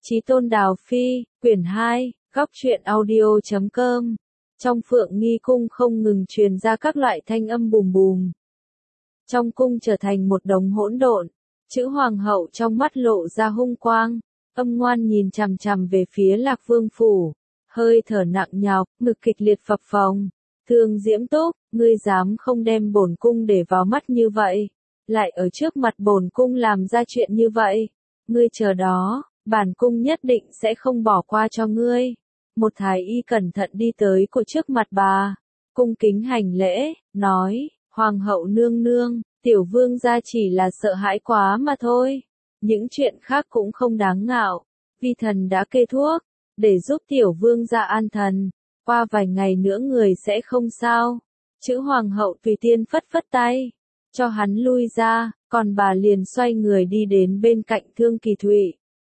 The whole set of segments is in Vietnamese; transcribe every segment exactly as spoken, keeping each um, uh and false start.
Chí Tôn Đào Phi, quyển hai, góc truyện audio chấm com. Trong Phượng Nghi cung không ngừng truyền ra các loại thanh âm bùm bùm. Trong cung trở thành một đống hỗn độn, chữ hoàng hậu trong mắt lộ ra hung quang, âm ngoan nhìn chằm chằm về phía Lạc Vương phủ, hơi thở nặng nhọc, ngực kịch liệt phập phồng. Thương Diễm Túc, ngươi dám không đem bổn cung để vào mắt như vậy, lại ở trước mặt bổn cung làm ra chuyện như vậy, ngươi chờ đó. Bản cung nhất định sẽ không bỏ qua cho ngươi. Một thái y cẩn thận đi tới cổ trước mặt bà, cung kính hành lễ, nói, Hoàng hậu nương nương, tiểu vương gia chỉ là sợ hãi quá mà thôi. Những chuyện khác cũng không đáng ngạo. Vi thần đã kê thuốc, để giúp tiểu vương gia an thần. Qua vài ngày nữa người sẽ không sao. Chữ hoàng hậu tùy tiên phất phất tay, cho hắn lui ra, còn bà liền xoay người đi đến bên cạnh Thương Kỳ Thụy.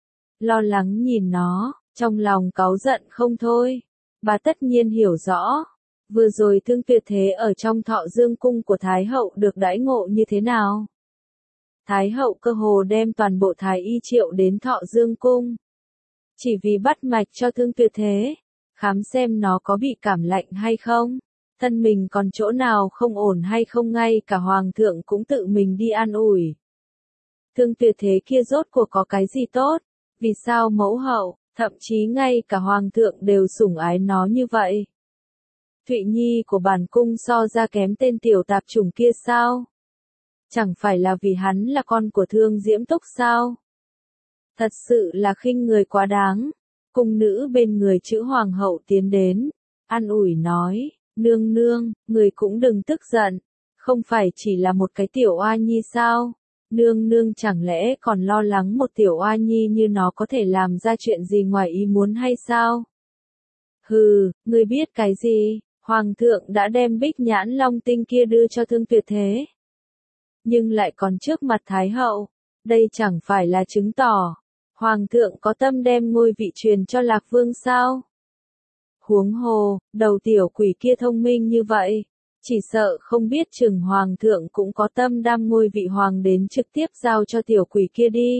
Lo lắng nhìn nó, trong lòng cáu giận không thôi. Bà tất nhiên hiểu rõ, vừa rồi Thương Tuyệt Thế ở trong Thọ Dương cung của Thái hậu được đãi ngộ như thế nào. Thái hậu cơ hồ đem toàn bộ Thái y triệu đến Thọ Dương cung, chỉ vì bắt mạch cho Thương Tuyệt Thế, khám xem nó có bị cảm lạnh hay không, thân mình còn chỗ nào không ổn hay không, ngay cả hoàng thượng cũng tự mình đi an ủi. Thương Tuyệt Thế kia rốt cuộc có cái gì tốt? Vì sao mẫu hậu, thậm chí ngay cả hoàng thượng đều sủng ái nó như vậy? Thụy Nhi của bản cung so ra kém tên tiểu tạp chủng kia sao? Chẳng phải là vì hắn là con của Thương Diễm Túc sao? Thật sự là khinh người quá đáng. Cung nữ bên người chữ hoàng hậu tiến đến, an ủi nói, nương nương, người cũng đừng tức giận, không phải chỉ là một cái tiểu oa nhi sao? Nương nương chẳng lẽ còn lo lắng một tiểu oa nhi như nó có thể làm ra chuyện gì ngoài ý muốn hay sao? Hừ, ngươi biết cái gì? Hoàng thượng đã đem bích nhãn long tinh kia đưa cho Thương Tuyệt Thế, nhưng lại còn trước mặt Thái hậu, đây chẳng phải là chứng tỏ Hoàng thượng có tâm đem ngôi vị truyền cho Lạc Vương sao? Huống hồ, đầu tiểu quỷ kia thông minh như vậy, chỉ sợ không biết chừng hoàng thượng cũng có tâm đam ngôi vị hoàng đến trực tiếp giao cho tiểu quỷ kia đi.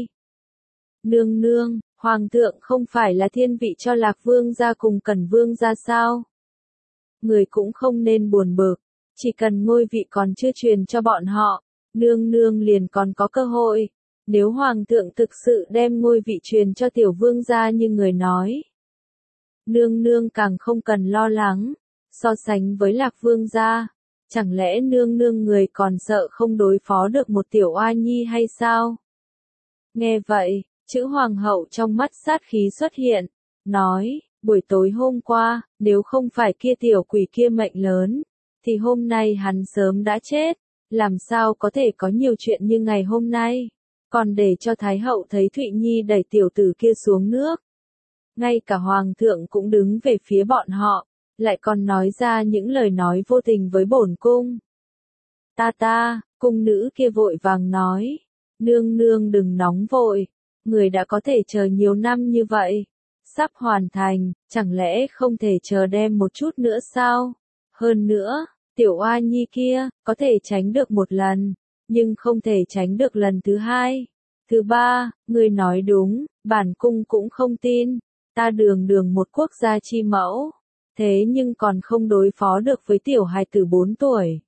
Nương nương, hoàng thượng không phải là thiên vị cho Lạc Vương gia cùng Cẩn Vương gia sao? Người cũng không nên buồn bực, chỉ cần ngôi vị còn chưa truyền cho bọn họ, nương nương liền còn có cơ hội. Nếu hoàng thượng thực sự đem ngôi vị truyền cho tiểu vương gia như người nói, nương nương càng không cần lo lắng. So sánh với Lạc Vương gia, chẳng lẽ nương nương người còn sợ không đối phó được một tiểu oa nhi hay sao? Nghe vậy, chữ hoàng hậu trong mắt sát khí xuất hiện, nói, buổi tối hôm qua, nếu không phải kia tiểu quỷ kia mệnh lớn, thì hôm nay hắn sớm đã chết, làm sao có thể có nhiều chuyện như ngày hôm nay, còn để cho Thái hậu thấy Thụy Nhi đẩy tiểu tử kia xuống nước. Ngay cả hoàng thượng cũng đứng về phía bọn họ, lại còn nói ra những lời nói vô tình với bổn cung. Ta ta, cung nữ kia vội vàng nói, nương nương đừng nóng vội, người đã có thể chờ nhiều năm như vậy, sắp hoàn thành, chẳng lẽ không thể chờ đem một chút nữa sao? Hơn nữa, tiểu oa nhi kia, có thể tránh được một lần, nhưng không thể tránh được lần thứ hai, thứ ba, người nói đúng, bản cung cũng không tin, ta đường đường một quốc gia chi mẫu, thế nhưng còn không đối phó được với tiểu hài tử bốn tuổi.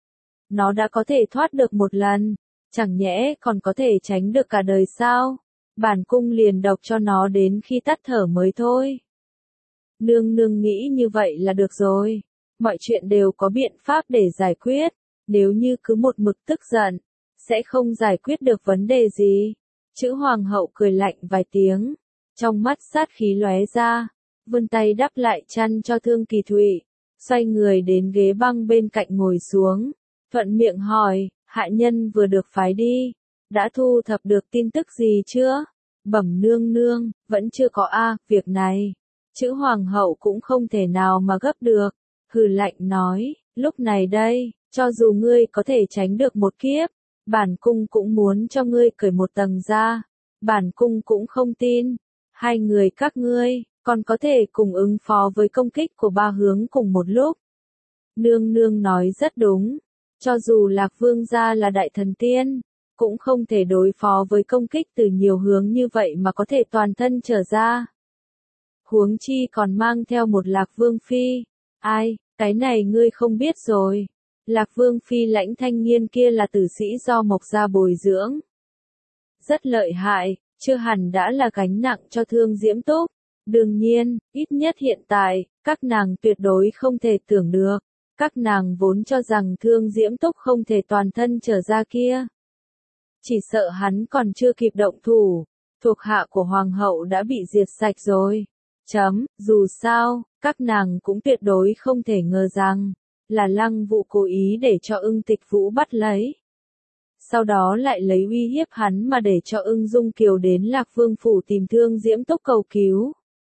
Nó đã có thể thoát được một lần, chẳng nhẽ còn có thể tránh được cả đời sao? Bản cung liền độc cho nó đến khi tắt thở mới thôi. Nương nương nghĩ như vậy là được rồi, mọi chuyện đều có biện pháp để giải quyết, nếu như cứ một mực tức giận, sẽ không giải quyết được vấn đề gì. Chữ hoàng hậu cười lạnh vài tiếng, trong mắt sát khí lóe ra, vươn tay đắp lại chăn cho Thương Kỳ Thụy, xoay người đến ghế băng bên cạnh ngồi xuống, thuận miệng hỏi, hạ nhân vừa được phái đi, đã thu thập được tin tức gì chưa? Bẩm nương nương, vẫn chưa có a, việc này, chữ hoàng hậu cũng không thể nào mà gấp được, hừ lạnh nói, lúc này đây, cho dù ngươi có thể tránh được một kiếp, bản cung cũng muốn cho ngươi cởi một tầng da, bản cung cũng không tin, hai người các ngươi, còn có thể cùng ứng phó với công kích của ba hướng cùng một lúc. Nương nương nói rất đúng, cho dù Lạc Vương gia là đại thần tiên, cũng không thể đối phó với công kích từ nhiều hướng như vậy mà có thể toàn thân trở ra. Huống chi còn mang theo một Lạc Vương Phi. Ai, cái này ngươi không biết rồi. Lạc Vương Phi Lãnh Thanh Nghiên kia là tử sĩ do Mộc gia bồi dưỡng. Rất lợi hại, chưa hẳn đã là gánh nặng cho Thương Diễm Túc. Đương nhiên, ít nhất hiện tại, các nàng tuyệt đối không thể tưởng được. Các nàng vốn cho rằng Thương Diễm Túc không thể toàn thân trở ra kia. Chỉ sợ hắn còn chưa kịp động thủ, thuộc hạ của Hoàng hậu đã bị diệt sạch rồi. Chấm, dù sao, các nàng cũng tuyệt đối không thể ngờ rằng, là Lăng Vũ cố ý để cho Ưng Tịch Vũ bắt lấy. Sau đó lại lấy uy hiếp hắn mà để cho Ưng Dung Kiều đến Lạc Vương phủ tìm Thương Diễm Túc cầu cứu.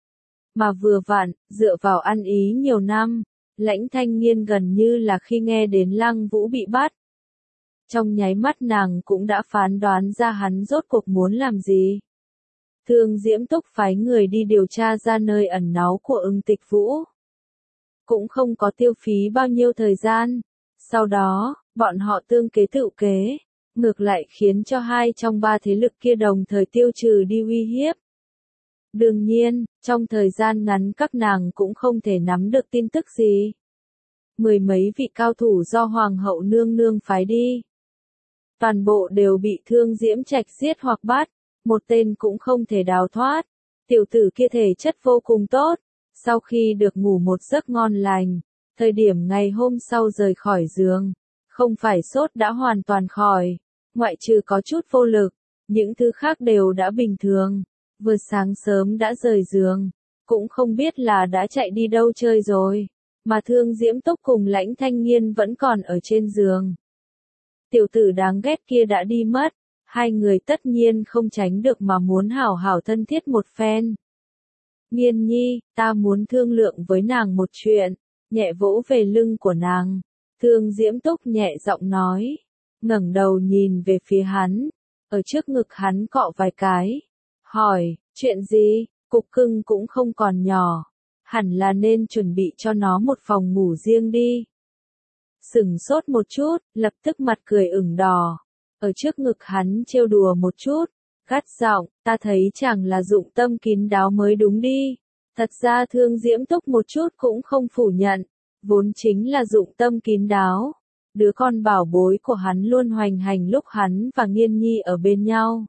Mà vừa vặn, dựa vào ăn ý nhiều năm, Lãnh Thanh Nghiên gần như là khi nghe đến Lăng Vũ bị bắt. Trong nháy mắt nàng cũng đã phán đoán ra hắn rốt cuộc muốn làm gì. Thương Diễm Túc phái người đi điều tra ra nơi ẩn náu của Ưng Tịch Vũ. Cũng không có tiêu phí bao nhiêu thời gian. Sau đó, bọn họ tương kế tự kế, ngược lại khiến cho hai trong ba thế lực kia đồng thời tiêu trừ đi uy hiếp. Đương nhiên, trong thời gian ngắn các nàng cũng không thể nắm được tin tức gì. Mười mấy vị cao thủ do Hoàng hậu nương nương phái đi. Toàn bộ đều bị Thương Diễm Trạch giết hoặc bắt, một tên cũng không thể đào thoát. Tiểu tử kia thể chất vô cùng tốt, sau khi được ngủ một giấc ngon lành, thời điểm ngày hôm sau rời khỏi giường, không phải sốt đã hoàn toàn khỏi, ngoại trừ có chút vô lực, những thứ khác đều đã bình thường. Vừa sáng sớm đã rời giường, cũng không biết là đã chạy đi đâu chơi rồi, mà Thương Diễm Túc cùng Lãnh Thanh Nghiên vẫn còn ở trên giường. Tiểu tử đáng ghét kia đã đi mất, hai người tất nhiên không tránh được mà muốn hảo hảo thân thiết một phen. Nghiên nhi, ta muốn thương lượng với nàng một chuyện, nhẹ vỗ về lưng của nàng. Thương Diễm Túc nhẹ giọng nói, ngẩng đầu nhìn về phía hắn, ở trước ngực hắn cọ vài cái. Hỏi, chuyện gì? Cục cưng cũng không còn nhỏ, hẳn là nên chuẩn bị cho nó một phòng ngủ riêng đi. Sửng sốt một chút, lập tức mặt cười ửng đỏ, ở trước ngực hắn trêu đùa một chút, gắt giọng, ta thấy chẳng là dụng tâm kín đáo mới đúng đi. Thật ra Thương Diễm Túc một chút cũng không phủ nhận, vốn chính là dụng tâm kín đáo. Đứa con bảo bối của hắn luôn hoành hành lúc hắn và Nghiên Nhi ở bên nhau.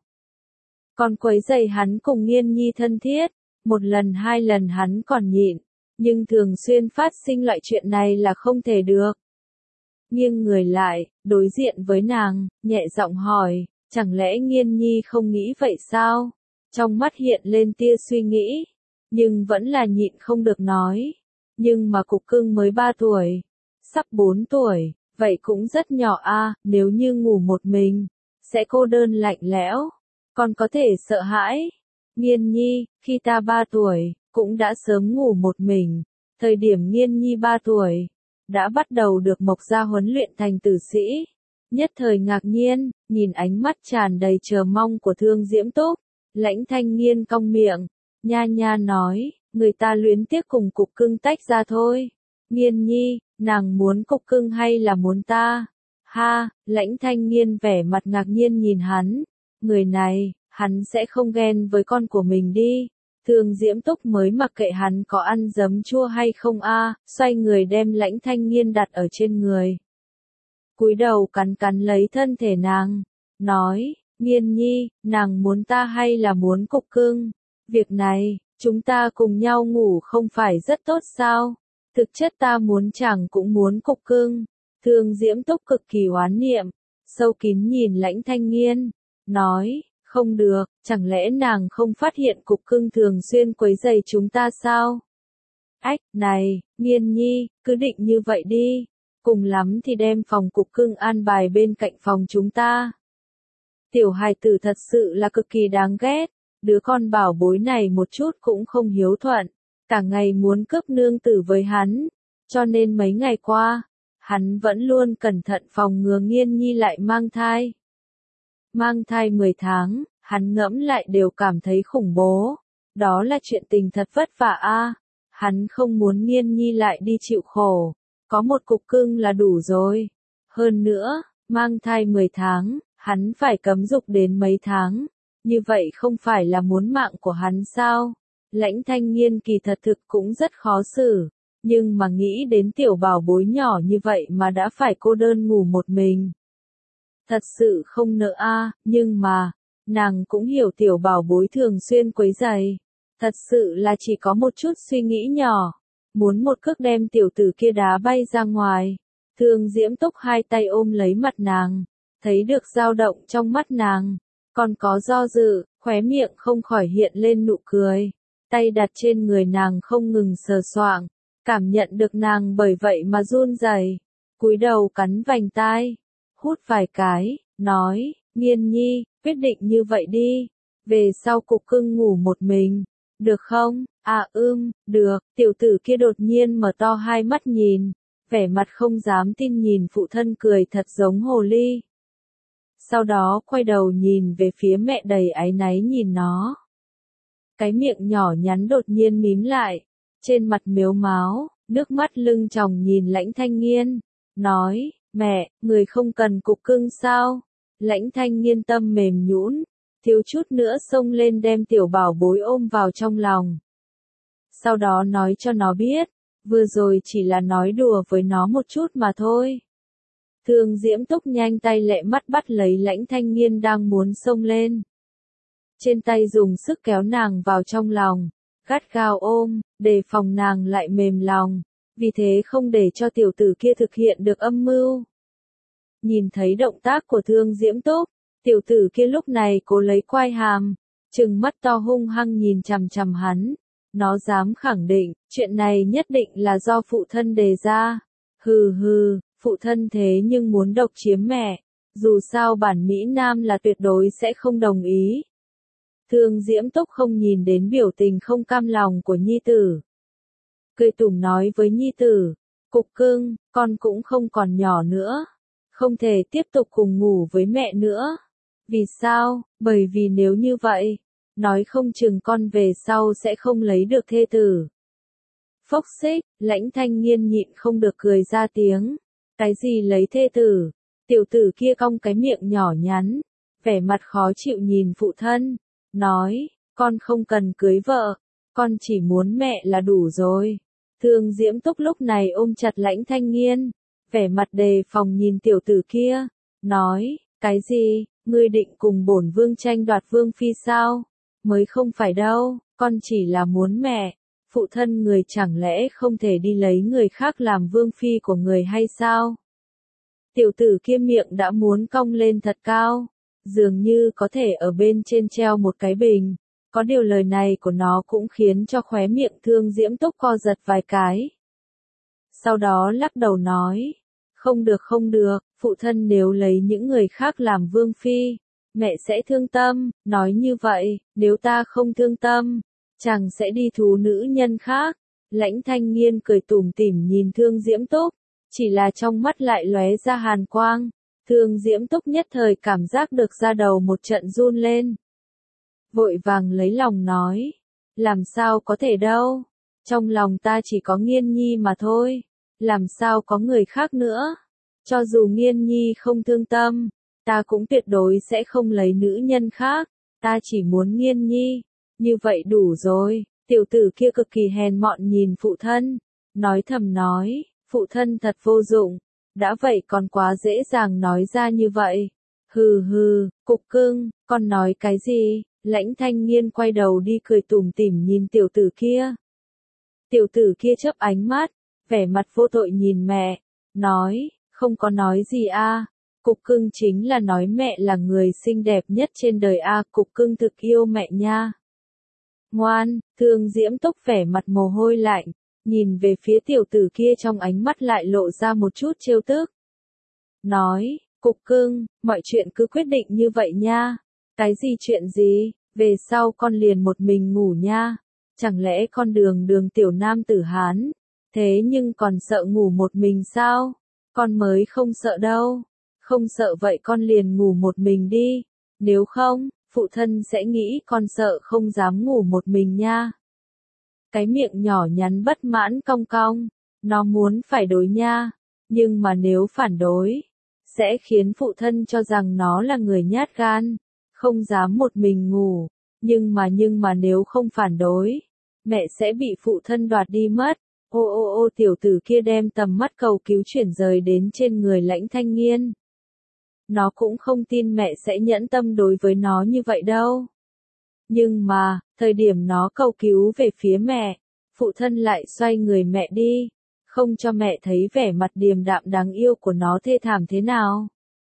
Còn quấy rầy hắn cùng Nghiên Nhi thân thiết, một lần hai lần hắn còn nhịn, nhưng thường xuyên phát sinh loại chuyện này là không thể được. Nghiêng người lại, đối diện với nàng, nhẹ giọng hỏi, chẳng lẽ Nghiên Nhi không nghĩ vậy sao? Trong mắt hiện lên tia suy nghĩ, nhưng vẫn là nhịn không được nói. Nhưng mà cục cưng mới ba tuổi, sắp bốn tuổi, vậy cũng rất nhỏ a, nếu như ngủ một mình, sẽ cô đơn lạnh lẽo, còn có thể sợ hãi. Nghiên Nhi, khi ta ba tuổi, cũng đã sớm ngủ một mình, thời điểm Nghiên Nhi ba tuổi, đã bắt đầu được Mộc gia huấn luyện thành tử sĩ. Nhất thời ngạc nhiên, nhìn ánh mắt tràn đầy chờ mong của Thương Diễm Túc, Lãnh Thanh Nghiên cong miệng, nha nha nói, người ta luyến tiếc cùng cục cưng tách ra thôi. Nghiên Nhi, nàng muốn cục cưng hay là muốn ta? Ha, Lãnh Thanh Nghiên vẻ mặt ngạc nhiên nhìn hắn, người này, hắn sẽ không ghen với con của mình đi. Thương Diễm Túc mới mặc kệ hắn có ăn giấm chua hay không a, xoay người đem Lãnh Thanh Nghiên đặt ở trên người. Cúi đầu cắn cắn lấy thân thể nàng, nói, Nghiên Nhi, nàng muốn ta hay là muốn cục cưng? Việc này, chúng ta cùng nhau ngủ không phải rất tốt sao? Thực chất ta muốn chẳng cũng muốn cục cưng. Thương Diễm Túc cực kỳ oán niệm, sâu kín nhìn Lãnh Thanh Nghiên, nói, không được, chẳng lẽ nàng không phát hiện cục cưng thường xuyên quấy rầy chúng ta sao? Ách, này, Nghiên Nhi, cứ định như vậy đi, cùng lắm thì đem phòng cục cưng an bài bên cạnh phòng chúng ta. Tiểu hài tử thật sự là cực kỳ đáng ghét, đứa con bảo bối này một chút cũng không hiếu thuận, cả ngày muốn cướp nương tử với hắn, cho nên mấy ngày qua, hắn vẫn luôn cẩn thận phòng ngừa Nghiên Nhi lại mang thai. Mang thai mười tháng, hắn ngẫm lại đều cảm thấy khủng bố, đó là chuyện tình thật vất vả a, hắn không muốn Nghiên Nhi lại đi chịu khổ, có một cục cưng là đủ rồi. Hơn nữa, mang thai mười tháng, hắn hắn phải cấm dục đến mấy tháng, như vậy không phải là muốn mạng của hắn sao? Lãnh Thanh Nghiên kỳ thật thực cũng rất khó xử, nhưng mà nghĩ đến tiểu bảo bối nhỏ như vậy mà đã phải cô đơn ngủ một mình. Thật sự không nỡ a, nhưng mà, nàng cũng hiểu tiểu bảo bối thường xuyên quấy rầy. Thật sự là chỉ có một chút suy nghĩ nhỏ, muốn một cước đem tiểu tử kia đá bay ra ngoài. Thương Diễm Túc hai tay ôm lấy mặt nàng, thấy được dao động trong mắt nàng, còn có do dự, khóe miệng không khỏi hiện lên nụ cười, tay đặt trên người nàng không ngừng sờ soạng, cảm nhận được nàng bởi vậy mà run rẩy, cúi đầu cắn vành tai, hút vài cái, nói, Nghiên nhi, quyết định như vậy đi, về sau Cục Cưng ngủ một mình, được không? À ưm, được, tiểu tử kia đột nhiên mở to hai mắt nhìn, vẻ mặt không dám tin nhìn phụ thân cười thật giống hồ ly. Sau đó quay đầu nhìn về phía mẹ đầy áy náy nhìn nó. Cái miệng nhỏ nhắn đột nhiên mím lại, trên mặt mếu máo, nước mắt lưng tròng nhìn Lãnh Thanh Nghiên, nói, mẹ, người không cần Cục Cưng sao? Lãnh Thanh Nghiên tâm mềm nhũn, thiếu chút nữa xông lên đem tiểu bảo bối ôm vào trong lòng. Sau đó nói cho nó biết, vừa rồi chỉ là nói đùa với nó một chút mà thôi. Thương Diễm Túc nhanh tay lẹ mắt bắt lấy Lãnh Thanh Nghiên đang muốn xông lên. Trên tay dùng sức kéo nàng vào trong lòng, gắt gao ôm, đề phòng nàng lại mềm lòng, vì thế không để cho tiểu tử kia thực hiện được âm mưu. Nhìn thấy động tác của Thương Diễm Túc, tiểu tử kia lúc này cố lấy quai hàm, trừng mắt to hung hăng nhìn chằm chằm hắn. Nó dám khẳng định, chuyện này nhất định là do phụ thân đề ra. Hừ hừ, phụ thân thế nhưng muốn độc chiếm mẹ, dù sao bản Mỹ Nam là tuyệt đối sẽ không đồng ý. Thương Diễm Túc không nhìn đến biểu tình không cam lòng của nhi tử. Cười tủm nói với nhi tử, Cục Cưng, con cũng không còn nhỏ nữa, không thể tiếp tục cùng ngủ với mẹ nữa. Vì sao? Bởi vì nếu như vậy, nói không chừng con về sau sẽ không lấy được thê tử. Phốc xích, Lãnh Thanh Nghiên nhịn không được cười ra tiếng. Cái gì lấy thê tử? Tiểu tử kia cong cái miệng nhỏ nhắn, vẻ mặt khó chịu nhìn phụ thân, nói, con không cần cưới vợ, con chỉ muốn mẹ là đủ rồi. Thương Diễm Túc lúc này ôm chặt Lãnh Thanh Nghiên, vẻ mặt đề phòng nhìn tiểu tử kia, nói, cái gì, ngươi định cùng bổn vương tranh đoạt vương phi sao? Mới không phải đâu, con chỉ là muốn mẹ, phụ thân người chẳng lẽ không thể đi lấy người khác làm vương phi của người hay sao? Tiểu tử kia miệng đã muốn cong lên thật cao, dường như có thể ở bên trên treo một cái bình, có điều lời này của nó cũng khiến cho khóe miệng Thương Diễm Túc co giật vài cái. Sau đó lắc đầu nói, không được không được, phụ thân nếu lấy những người khác làm vương phi, mẹ sẽ thương tâm, nói như vậy, nếu ta không thương tâm, chàng sẽ đi thú nữ nhân khác. Lãnh Thanh Nghiên cười tủm tỉm nhìn Thương Diễm Túc, chỉ là trong mắt lại lóe ra hàn quang. Thương Diễm Túc nhất thời cảm giác được da đầu một trận run lên. Vội vàng lấy lòng nói, làm sao có thể đâu, trong lòng ta chỉ có Nghiên nhi mà thôi, làm sao có người khác nữa, cho dù Nghiên nhi không thương tâm, ta cũng tuyệt đối sẽ không lấy nữ nhân khác, ta chỉ muốn Nghiên nhi, như vậy đủ rồi. Tiểu tử kia cực kỳ hèn mọn nhìn phụ thân, nói thầm nói, phụ thân thật vô dụng, đã vậy còn quá dễ dàng nói ra như vậy. Hừ hừ, Cục Cưng, con nói cái gì? Lãnh Thanh Nghiên quay đầu đi cười tủm tỉm nhìn tiểu tử kia. Tiểu tử kia chớp ánh mắt, vẻ mặt vô tội nhìn mẹ, nói, không có nói gì a. Cục Cưng chính là nói mẹ là người xinh đẹp nhất trên đời a, Cục Cưng thực yêu mẹ nha. Ngoan, Thương Diễm Túc vẻ mặt mồ hôi lạnh, nhìn về phía tiểu tử kia trong ánh mắt lại lộ ra một chút trêu tức. Nói, Cục Cưng, mọi chuyện cứ quyết định như vậy nha. Cái gì chuyện gì, về sau con liền một mình ngủ nha. Chẳng lẽ con đường đường tiểu nam tử Hán, thế nhưng còn sợ ngủ một mình sao? Con mới không sợ đâu. Không sợ vậy con liền ngủ một mình đi. Nếu không, phụ thân sẽ nghĩ con sợ không dám ngủ một mình nha. Cái miệng nhỏ nhắn bất mãn cong cong, nó muốn phải đối nha, nhưng mà nếu phản đối, sẽ khiến phụ thân cho rằng nó là người nhát gan, không dám một mình ngủ, nhưng mà nhưng mà nếu không phản đối, mẹ sẽ bị phụ thân đoạt đi mất. Ô ô ô tiểu tử kia đem tầm mắt cầu cứu chuyển rời đến trên người Lãnh Thanh Nghiên. Nó cũng không tin mẹ sẽ nhẫn tâm đối với nó như vậy đâu. Nhưng mà, thời điểm nó cầu cứu về phía mẹ, phụ thân lại xoay người mẹ đi, không cho mẹ thấy vẻ mặt điềm đạm đáng yêu của nó thê thảm thế nào.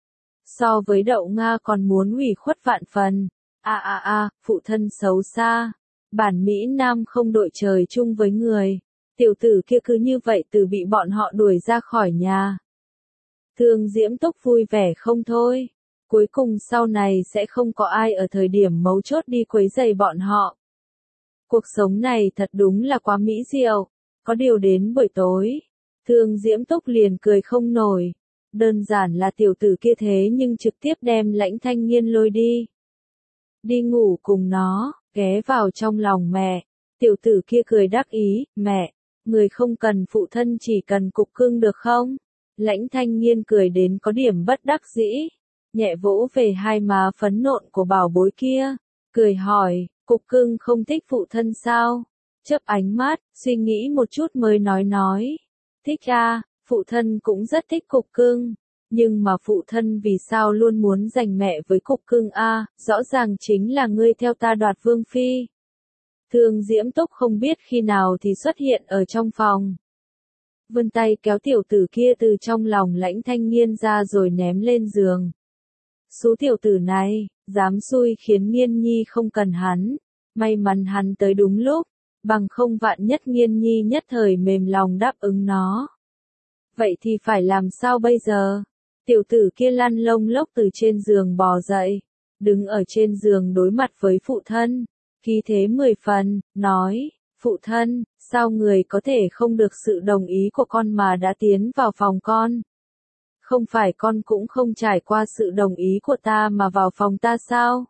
So với đậu Nga còn muốn ủy khuất vạn phần. A a a, phụ thân xấu xa. Bản Mỹ Nam không đội trời chung với người. Tiểu tử kia cứ như vậy từ bị bọn họ đuổi ra khỏi nhà. Thương Diễm Túc vui vẻ không thôi. Cuối cùng sau này sẽ không có ai ở thời điểm mấu chốt đi quấy rầy bọn họ. Cuộc sống này thật đúng là quá mỹ diệu. Có điều đến buổi tối, Thương Diễm Túc liền cười không nổi. Đơn giản là tiểu tử kia thế nhưng trực tiếp đem Lãnh Thanh Nghiên lôi đi. Đi ngủ cùng nó, ghé vào trong lòng mẹ. Tiểu tử kia cười đắc ý, mẹ, người không cần phụ thân chỉ cần cục cưng được không? Lãnh Thanh Nghiên cười đến có điểm bất đắc dĩ, nhẹ vỗ về hai má phấn nộn của bảo bối kia, cười hỏi, cục cưng không thích phụ thân sao? Chớp ánh mắt, suy nghĩ một chút mới nói nói, thích à, phụ thân cũng rất thích cục cưng, nhưng mà phụ thân vì sao luôn muốn giành mẹ với cục cưng a? Rõ ràng chính là ngươi theo ta đoạt vương phi. Thương Diễm Túc không biết khi nào thì xuất hiện ở trong phòng. Vươn tay kéo tiểu tử kia từ trong lòng Lãnh Thanh Nghiên ra rồi ném lên giường. Số tiểu tử này, dám xui khiến Nghiên Nhi không cần hắn, may mắn hắn tới đúng lúc, bằng không vạn nhất Nghiên Nhi nhất thời mềm lòng đáp ứng nó. Vậy thì phải làm sao bây giờ? Tiểu tử kia lăn lông lốc từ trên giường bò dậy, đứng ở trên giường đối mặt với phụ thân, khí thế mười phần, nói, phụ thân, sao người có thể không được sự đồng ý của con mà đã tiến vào phòng con? Không phải con cũng không trải qua sự đồng ý của ta mà vào phòng ta sao?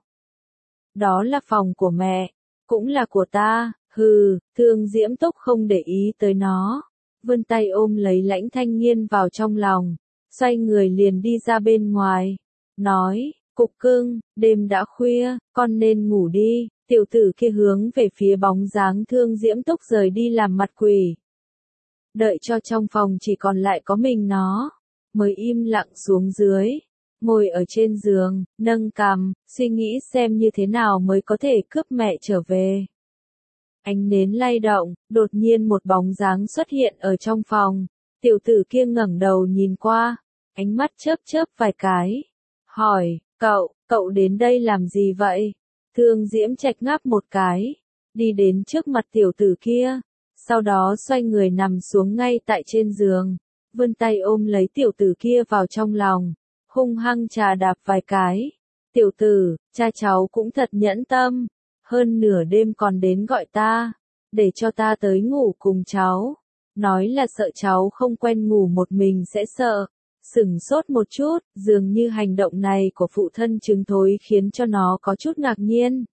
Đó là phòng của mẹ, cũng là của ta, hừ, Thương Diễm Túc không để ý tới nó, vươn tay ôm lấy Lãnh Thanh Nghiên vào trong lòng, xoay người liền đi ra bên ngoài, nói, cục cưng, đêm đã khuya, con nên ngủ đi. Tiểu tử kia hướng về phía bóng dáng Thương Diễm Túc rời đi làm mặt quỷ. Đợi cho trong phòng chỉ còn lại có mình nó, mới im lặng xuống dưới, ngồi ở trên giường, nâng cằm, suy nghĩ xem như thế nào mới có thể cướp mẹ trở về. Ánh nến lay động, đột nhiên một bóng dáng xuất hiện ở trong phòng, tiểu tử kia ngẩng đầu nhìn qua, ánh mắt chớp chớp vài cái, hỏi, cậu, cậu đến đây làm gì vậy? Thương Diễm Trạch ngáp một cái, đi đến trước mặt tiểu tử kia, sau đó xoay người nằm xuống ngay tại trên giường, vươn tay ôm lấy tiểu tử kia vào trong lòng, hung hăng trà đạp vài cái. Tiểu tử, cha cháu cũng thật nhẫn tâm, hơn nửa đêm còn đến gọi ta, để cho ta tới ngủ cùng cháu, nói là sợ cháu không quen ngủ một mình sẽ sợ. Sửng sốt một chút, dường như hành động này của phụ thân chứng thối khiến cho nó có chút ngạc nhiên.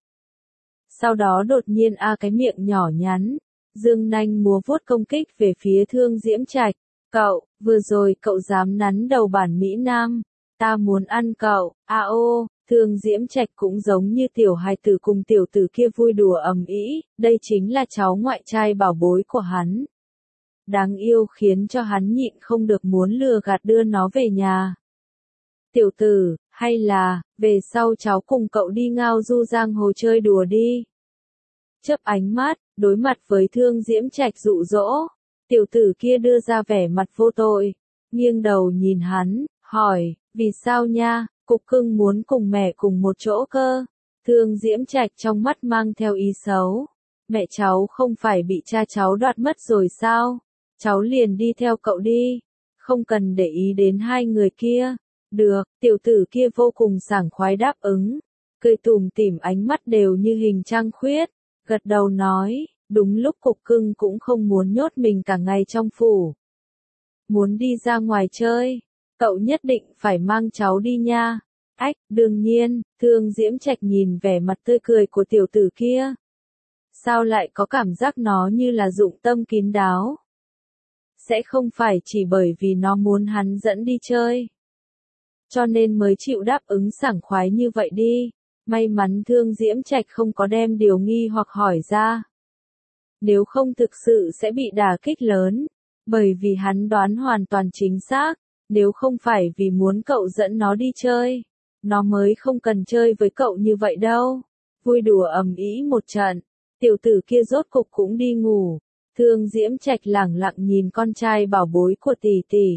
Sau đó đột nhiên a cái miệng nhỏ nhắn, dương nanh múa vuốt công kích về phía Thương Diễm Trạch. Cậu, vừa rồi cậu dám nắn đầu bản Mỹ Nam, ta muốn ăn cậu, a ô, Thương Diễm Trạch cũng giống như tiểu hài tử cùng tiểu tử kia vui đùa ầm ĩ, đây chính là cháu ngoại trai bảo bối của hắn. Đáng yêu khiến cho hắn nhịn không được muốn lừa gạt đưa nó về nhà. Tiểu tử, hay là, về sau cháu cùng cậu đi ngao du giang hồ chơi đùa đi. Chớp ánh mắt, đối mặt với Thương Diễm Trạch dụ dỗ, tiểu tử kia đưa ra vẻ mặt vô tội, nghiêng đầu nhìn hắn, hỏi, vì sao nha, cục cưng muốn cùng mẹ cùng một chỗ cơ. Thương Diễm Trạch trong mắt mang theo ý xấu, mẹ cháu không phải bị cha cháu đoạt mất rồi sao? Cháu liền đi theo cậu đi, không cần để ý đến hai người kia. Được, tiểu tử kia vô cùng sảng khoái đáp ứng, cười tủm tỉm ánh mắt đều như hình trăng khuyết, gật đầu nói, đúng lúc cục cưng cũng không muốn nhốt mình cả ngày trong phủ. Muốn đi ra ngoài chơi, cậu nhất định phải mang cháu đi nha. Ách, đương nhiên, Thương Diễm Trạch nhìn vẻ mặt tươi cười của tiểu tử kia. Sao lại có cảm giác nó như là dụng tâm kín đáo? Sẽ không phải chỉ bởi vì nó muốn hắn dẫn đi chơi. cho nên mới chịu đáp ứng sảng khoái như vậy đi. May mắn Thương Diễm Trạch không có đem điều nghi hoặc hỏi ra. Nếu không thực sự sẽ bị đả kích lớn, bởi vì hắn đoán hoàn toàn chính xác, nếu không phải vì muốn cậu dẫn nó đi chơi, nó mới không cần chơi với cậu như vậy đâu. Vui đùa ầm ĩ một trận, tiểu tử kia rốt cục cũng đi ngủ. Thương Diễm Trạch lẳng lặng nhìn con trai bảo bối của tỷ tỷ.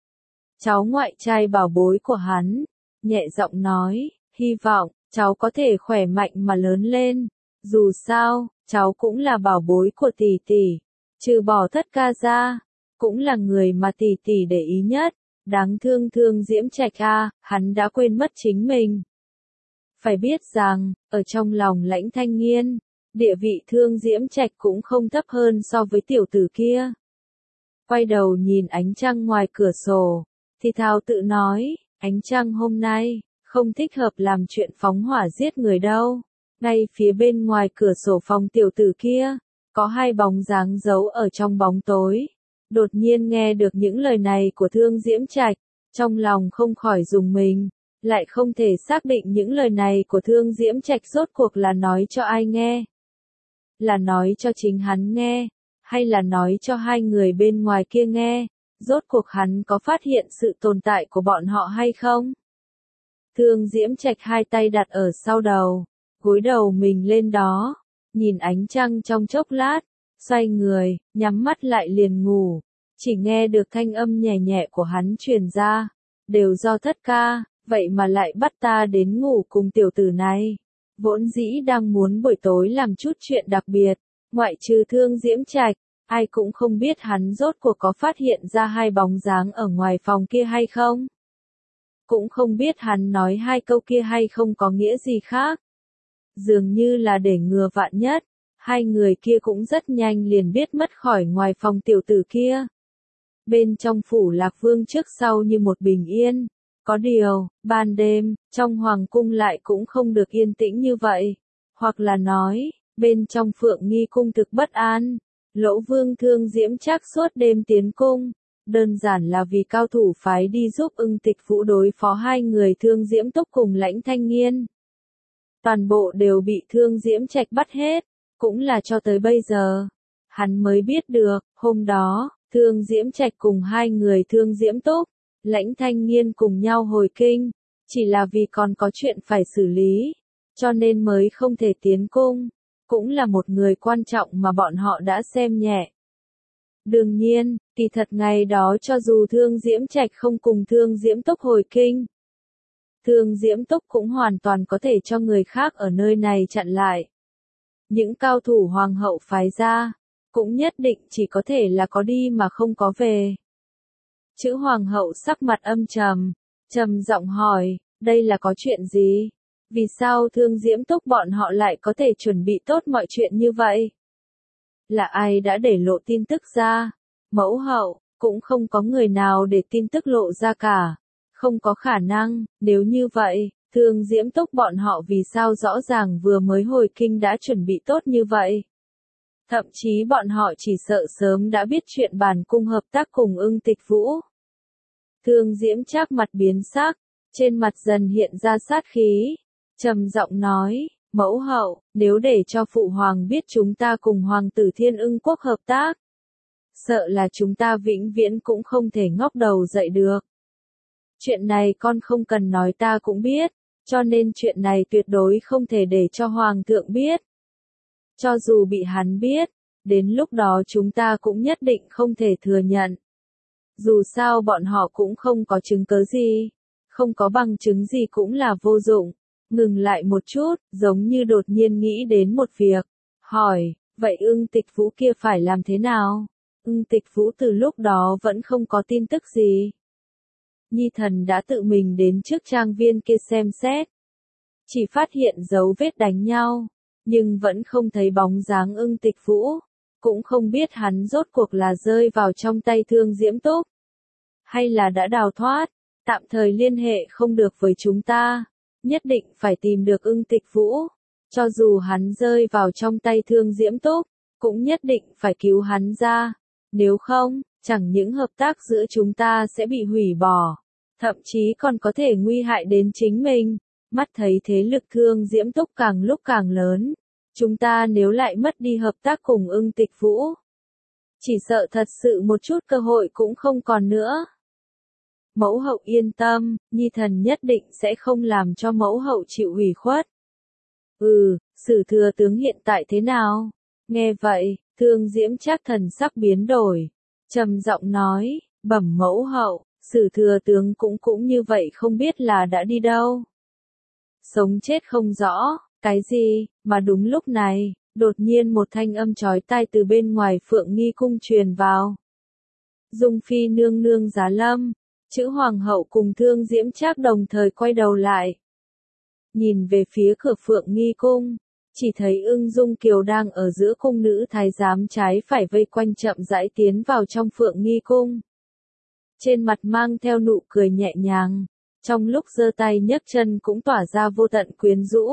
Cháu ngoại trai bảo bối của hắn, nhẹ giọng nói, hy vọng cháu có thể khỏe mạnh mà lớn lên. Dù sao, cháu cũng là bảo bối của tỷ tỷ, trừ bỏ Thất ca ra, cũng là người mà tỷ tỷ để ý nhất. Đáng thương Thương Diễm Trạch a, hắn đã quên mất chính mình. Phải biết rằng, ở trong lòng Lãnh Thanh Nghiên, địa vị Thương Diễm Trạch cũng không thấp hơn so với tiểu tử kia. Quay đầu nhìn ánh trăng ngoài cửa sổ, thì thào tự nói, ánh trăng hôm nay, không thích hợp làm chuyện phóng hỏa giết người đâu. Ngay phía bên ngoài cửa sổ phòng tiểu tử kia, có hai bóng dáng giấu ở trong bóng tối. Đột nhiên nghe được những lời này của Thương Diễm Trạch, trong lòng không khỏi rùng mình, lại không thể xác định những lời này của Thương Diễm Trạch rốt cuộc là nói cho ai nghe. Là nói cho chính hắn nghe, hay là nói cho hai người bên ngoài kia nghe, rốt cuộc hắn có phát hiện sự tồn tại của bọn họ hay không? Thương Diễm Trạch hai tay đặt ở sau đầu, gối đầu mình lên đó, nhìn ánh trăng trong chốc lát, xoay người, nhắm mắt lại liền ngủ, chỉ nghe được thanh âm nhẹ nhẹ của hắn truyền ra, đều do Thất ca, vậy mà lại bắt ta đến ngủ cùng tiểu tử này. Vốn dĩ đang muốn buổi tối làm chút chuyện đặc biệt, ngoại trừ Thương Diễm Trạch, ai cũng không biết hắn rốt cuộc có phát hiện ra hai bóng dáng ở ngoài phòng kia hay không. Cũng không biết hắn nói hai câu kia hay không có nghĩa gì khác. Dường như là để ngừa vạn nhất, hai người kia cũng rất nhanh liền biết mất khỏi ngoài phòng tiểu tử kia. Bên trong phủ Lạc Vương trước sau như một bình yên. Có điều, ban đêm, trong hoàng cung lại cũng không được yên tĩnh như vậy. Hoặc là nói, bên trong Phượng Nghi cung thực bất an. Lỗ Vương Thương Diễm Trác suốt đêm tiến cung. Đơn giản là vì cao thủ phái đi giúp Ưng Tịch Vũ đối phó hai người Thương Diễm Túc cùng Lãnh Thanh Nghiên. Toàn bộ đều bị Thương Diễm Trạch bắt hết. Cũng là cho tới bây giờ, hắn mới biết được, hôm đó, Thương Diễm Trạch cùng hai người Thương Diễm Túc, Lãnh Thanh Nghiên cùng nhau hồi kinh, chỉ là vì còn có chuyện phải xử lý, cho nên mới không thể tiến cung, cũng là một người quan trọng mà bọn họ đã xem nhẹ. Đương nhiên, kỳ thật ngày đó cho dù Thương Diễm Trạch không cùng Thương Diễm Túc hồi kinh, Thương Diễm Túc cũng hoàn toàn có thể cho người khác ở nơi này chặn lại. Những cao thủ hoàng hậu phái ra, cũng nhất định chỉ có thể là có đi mà không có về. Chữ hoàng hậu sắc mặt âm trầm, trầm giọng hỏi, đây là có chuyện gì? Vì sao Thương Diễm Túc bọn họ lại có thể chuẩn bị tốt mọi chuyện như vậy? Là ai đã để lộ tin tức ra? Mẫu hậu, cũng không có người nào để tin tức lộ ra cả. Không có khả năng, nếu như vậy, Thương Diễm Túc bọn họ vì sao rõ ràng vừa mới hồi kinh đã chuẩn bị tốt như vậy? Thậm chí bọn họ chỉ sợ sớm đã biết chuyện bản cung hợp tác cùng Ưng Tịch Vũ. Thương Diễm Trác mặt biến sắc, trên mặt dần hiện ra sát khí, trầm giọng nói, mẫu hậu, nếu để cho phụ hoàng biết chúng ta cùng hoàng tử Thiên Ưng Quốc hợp tác, sợ là chúng ta vĩnh viễn cũng không thể ngóc đầu dậy được. Chuyện này con không cần nói ta cũng biết, cho nên chuyện này tuyệt đối không thể để cho hoàng thượng biết. Cho dù bị hắn biết, đến lúc đó chúng ta cũng nhất định không thể thừa nhận. Dù sao bọn họ cũng không có chứng cớ gì, không có bằng chứng gì cũng là vô dụng. Ngừng lại một chút, giống như đột nhiên nghĩ đến một việc, hỏi, vậy Ưng Tịch Vũ kia phải làm thế nào? Ưng Tịch Vũ từ lúc đó vẫn không có tin tức gì. Nhi thần đã tự mình đến trước trang viên kia xem xét, chỉ phát hiện dấu vết đánh nhau, nhưng vẫn không thấy bóng dáng Ưng Tịch Vũ, cũng không biết hắn rốt cuộc là rơi vào trong tay Thương Diễm Túc, hay là đã đào thoát, tạm thời liên hệ không được với chúng ta, nhất định phải tìm được Ưng Tịch Vũ, cho dù hắn rơi vào trong tay Thương Diễm Túc, cũng nhất định phải cứu hắn ra, nếu không, chẳng những hợp tác giữa chúng ta sẽ bị hủy bỏ, thậm chí còn có thể nguy hại đến chính mình. Mắt thấy thế lực Thương Diễm Túc càng lúc càng lớn. Chúng ta nếu lại mất đi hợp tác cùng Ưng Tịch Vũ, chỉ sợ thật sự một chút cơ hội cũng không còn nữa. Mẫu hậu yên tâm, nhi thần nhất định sẽ không làm cho mẫu hậu chịu ủy khuất. Ừ, Sử thừa tướng hiện tại thế nào? Nghe vậy, Thương Diễm Trác thần sắc biến đổi, trầm giọng nói, bẩm mẫu hậu, Sử thừa tướng cũng cũng như vậy không biết là đã đi đâu. Sống chết không rõ, cái gì, mà đúng lúc này, đột nhiên một thanh âm chói tai từ bên ngoài Phượng Nghi cung truyền vào. Dung phi nương nương giá lâm, chữ hoàng hậu cùng Thương Diễm Trác đồng thời quay đầu lại. Nhìn về phía cửa Phượng Nghi cung, chỉ thấy Ưng Dung Kiều đang ở giữa cung nữ thái giám trái phải vây quanh chậm rãi tiến vào trong Phượng Nghi cung. Trên mặt mang theo nụ cười nhẹ nhàng, trong lúc giơ tay nhấc chân cũng tỏa ra vô tận quyến rũ.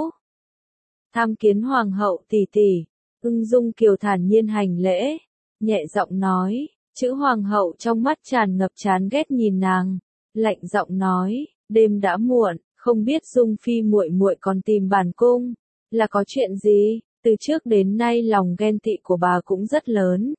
Tham kiến hoàng hậu tỷ tỷ, Ưng Dung Kiều thản nhiên hành lễ, nhẹ giọng nói, chữ hoàng hậu trong mắt tràn ngập chán ghét nhìn nàng, lạnh giọng nói, đêm đã muộn, không biết Dung phi muội muội còn tìm bản cung, là có chuyện gì? Từ trước đến nay lòng ghen tị của bà cũng rất lớn.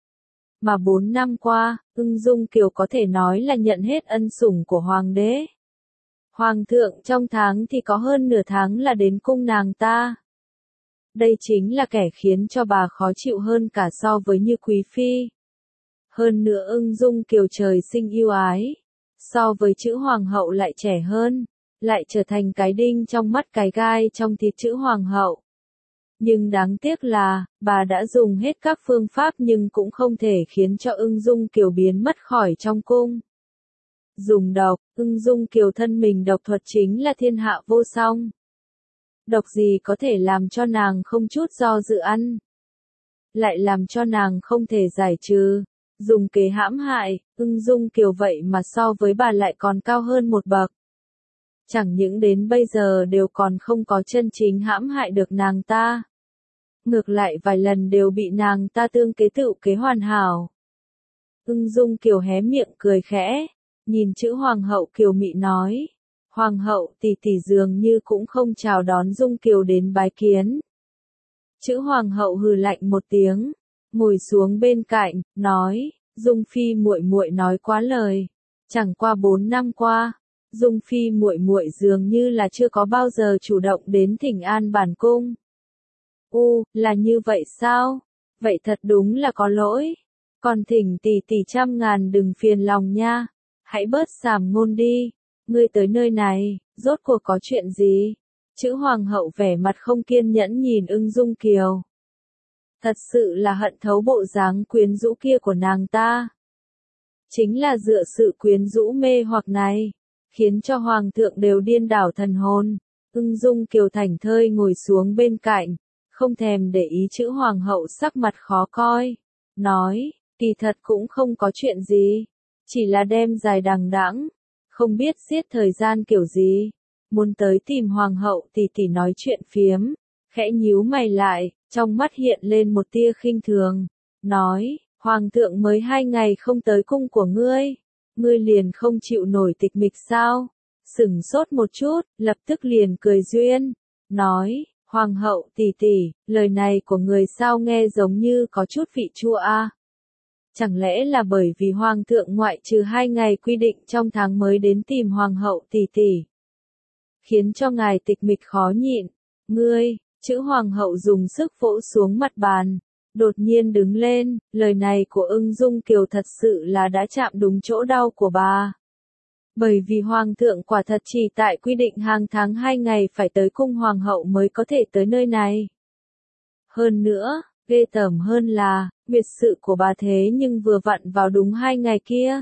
Mà bốn năm qua, Ưng Dung Kiều có thể nói là nhận hết ân sủng của hoàng đế. Hoàng thượng trong tháng thì có hơn nửa tháng là đến cung nàng ta. Đây chính là kẻ khiến cho bà khó chịu hơn cả so với Như quý phi. Hơn nữa Ưng Dung Kiều trời sinh yêu ái, so với chữ hoàng hậu lại trẻ hơn, lại trở thành cái đinh trong mắt cái gai trong thịt chữ hoàng hậu. Nhưng đáng tiếc là, bà đã dùng hết các phương pháp nhưng cũng không thể khiến cho Ưng Dung Kiều biến mất khỏi trong cung. Dùng độc, Ưng Dung Kiều thân mình độc thuật chính là thiên hạ vô song. Độc gì có thể làm cho nàng không chút do dự ăn, lại làm cho nàng không thể giải trừ. Dùng kế hãm hại, Ưng Dung Kiều vậy mà so với bà lại còn cao hơn một bậc. Chẳng những đến bây giờ đều còn không có chân chính hãm hại được nàng ta. Ngược lại vài lần đều bị nàng ta tương kế tự kế hoàn hảo. Ưng Dung Kiều hé miệng cười khẽ, nhìn chữ hoàng hậu kiều mị nói. Hoàng hậu tỷ tỷ dường như cũng không chào đón Dung Kiều đến bái kiến. Chữ hoàng hậu hừ lạnh một tiếng, ngồi xuống bên cạnh, nói, Dung phi muội muội nói quá lời. Chẳng qua bốn năm qua, Dung phi muội muội dường như là chưa có bao giờ chủ động đến thỉnh an bản cung. U, là như vậy sao? Vậy thật đúng là có lỗi. Còn thỉnh tỷ tỷ trăm ngàn đừng phiền lòng nha. Hãy bớt sàm ngôn đi. Ngươi tới nơi này, rốt cuộc có chuyện gì? Chữ hoàng hậu vẻ mặt không kiên nhẫn nhìn Ưng Dung Kiều. Thật sự là hận thấu bộ dáng quyến rũ kia của nàng ta. Chính là dựa sự quyến rũ mê hoặc này, khiến cho hoàng thượng đều điên đảo thần hồn. Ưng Dung Kiều thảnh thơi ngồi xuống bên cạnh, không thèm để ý chữ hoàng hậu sắc mặt khó coi, nói, kỳ thật cũng không có chuyện gì, chỉ là đêm dài đằng đẵng, không biết giết thời gian kiểu gì, muốn tới tìm hoàng hậu tỷ tỷ nói chuyện phiếm, khẽ nhíu mày lại, trong mắt hiện lên một tia khinh thường, nói, hoàng thượng mới hai ngày không tới cung của ngươi, ngươi liền không chịu nổi tịch mịch sao? Sửng sốt một chút, lập tức liền cười duyên, nói, hoàng hậu tỷ tỷ, lời này của người sao nghe giống như có chút vị chua a. Chẳng lẽ là bởi vì hoàng thượng ngoại trừ hai ngày quy định trong tháng mới đến tìm hoàng hậu tỷ tỷ, khiến cho ngài tịch mịch khó nhịn. Ngươi, chữ hoàng hậu dùng sức vỗ xuống mặt bàn, đột nhiên đứng lên, lời này của Ưng Dung Kiều thật sự là đã chạm đúng chỗ đau của bà. Bởi vì hoàng thượng quả thật chỉ tại quy định hàng tháng hai ngày phải tới cung hoàng hậu mới có thể tới nơi này. Hơn nữa, ghê tởm hơn là, nguyệt sự của bà thế nhưng vừa vặn vào đúng hai ngày kia.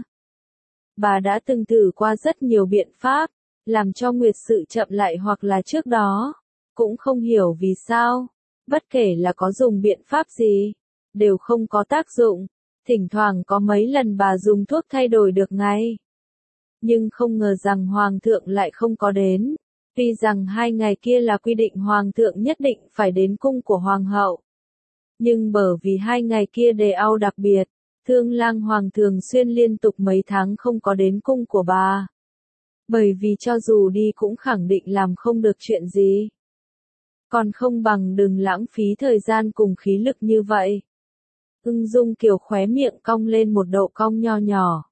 Bà đã từng thử qua rất nhiều biện pháp, làm cho nguyệt sự chậm lại hoặc là trước đó, cũng không hiểu vì sao, bất kể là có dùng biện pháp gì, đều không có tác dụng, thỉnh thoảng có mấy lần bà dùng thuốc thay đổi được ngay. Nhưng không ngờ rằng hoàng thượng lại không có đến, vì rằng hai ngày kia là quy định hoàng thượng nhất định phải đến cung của hoàng hậu. Nhưng bởi vì hai ngày kia đề ao đặc biệt, Thương Lang Hoàng thường xuyên liên tục mấy tháng không có đến cung của bà. Bởi vì cho dù đi cũng khẳng định làm không được chuyện gì. Còn không bằng đừng lãng phí thời gian cùng khí lực như vậy. Ưng Dung Kiều khóe miệng cong lên một độ cong nho nhỏ.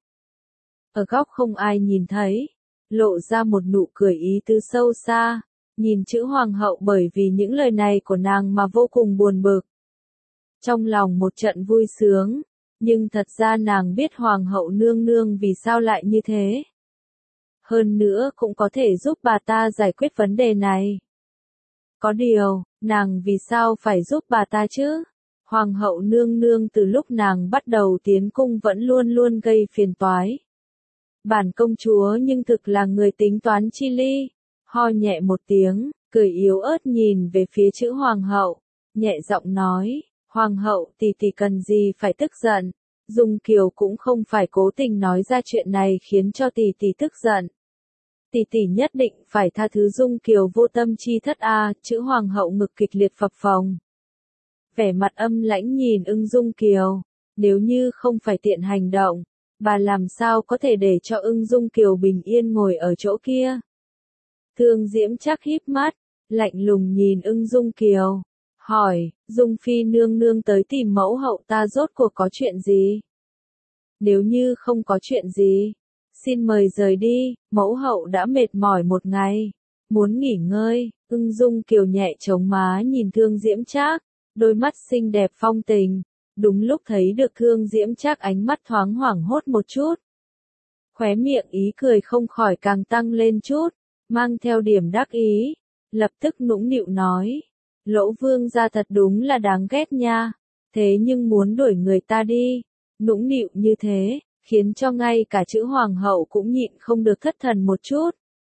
Ở góc không ai nhìn thấy, lộ ra một nụ cười ý tứ sâu xa, nhìn chữ hoàng hậu bởi vì những lời này của nàng mà vô cùng buồn bực. Trong lòng một trận vui sướng, nhưng thật ra nàng biết hoàng hậu nương nương vì sao lại như thế. Hơn nữa cũng có thể giúp bà ta giải quyết vấn đề này. Có điều, nàng vì sao phải giúp bà ta chứ? Hoàng hậu nương nương từ lúc nàng bắt đầu tiến cung vẫn luôn luôn gây phiền toái. Bản công chúa nhưng thực là người tính toán chi ly. Ho nhẹ một tiếng, cười yếu ớt nhìn về phía chữ hoàng hậu, nhẹ giọng nói, hoàng hậu tỷ tỷ cần gì phải tức giận. Dung Kiều cũng không phải cố tình nói ra chuyện này khiến cho tỷ tỷ tức giận. Tỷ tỷ nhất định phải tha thứ Dung Kiều vô tâm chi thất a, chữ hoàng hậu ngực kịch liệt phập phồng. Vẻ mặt âm lãnh nhìn ưng Dung Kiều, nếu như không phải tiện hành động, bà làm sao có thể để cho ưng Dung Kiều bình yên ngồi ở chỗ kia. Thương Diễm chắc híp mắt, lạnh lùng nhìn ưng Dung Kiều, hỏi, Dung Phi nương nương tới tìm mẫu hậu ta rốt cuộc có chuyện gì? Nếu như không có chuyện gì, xin mời rời đi, mẫu hậu đã mệt mỏi một ngày, muốn nghỉ ngơi. Ưng Dung Kiều nhẹ chống má nhìn Thương Diễm Trác, đôi mắt xinh đẹp phong tình, đúng lúc thấy được Thương Diễm Trác ánh mắt thoáng hoảng hốt một chút. Khóe miệng ý cười không khỏi càng tăng lên chút, mang theo điểm đắc ý, lập tức nũng nịu nói, Lỗ vương gia thật đúng là đáng ghét nha, thế nhưng muốn đuổi người ta đi, nũng nịu như thế, khiến cho ngay cả chữ hoàng hậu cũng nhịn không được thất thần một chút.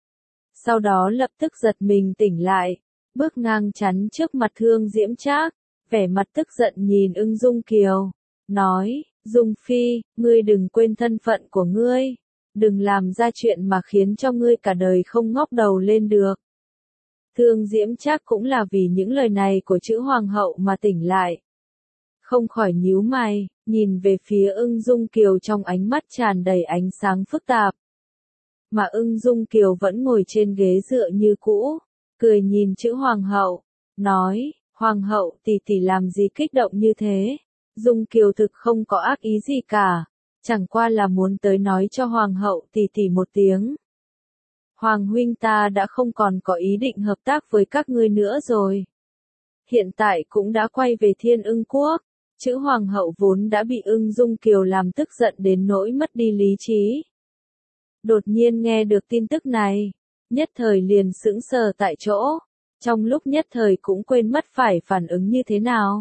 Sau đó lập tức giật mình tỉnh lại, bước ngang chắn trước mặt Thương Diễm Trác, vẻ mặt tức giận nhìn ưng Dung Kiều, nói, Dung Phi, ngươi đừng quên thân phận của ngươi, đừng làm ra chuyện mà khiến cho ngươi cả đời không ngóc đầu lên được. Thương Diễm Trác cũng là vì những lời này của chữ hoàng hậu mà tỉnh lại. Không khỏi nhíu mày, nhìn về phía ưng Dung Kiều trong ánh mắt tràn đầy ánh sáng phức tạp. Mà ưng Dung Kiều vẫn ngồi trên ghế dựa như cũ, cười nhìn chữ hoàng hậu, nói, hoàng hậu tỷ tỷ làm gì kích động như thế, Dung Kiều thực không có ác ý gì cả, chẳng qua là muốn tới nói cho hoàng hậu tỷ tỷ một tiếng. Hoàng huynh ta đã không còn có ý định hợp tác với các ngươi nữa rồi. Hiện tại cũng đã quay về Thiên Ưng Quốc, chữ hoàng hậu vốn đã bị ưng Dung Kiều làm tức giận đến nỗi mất đi lý trí. Đột nhiên nghe được tin tức này, nhất thời liền sững sờ tại chỗ, trong lúc nhất thời cũng quên mất phải phản ứng như thế nào.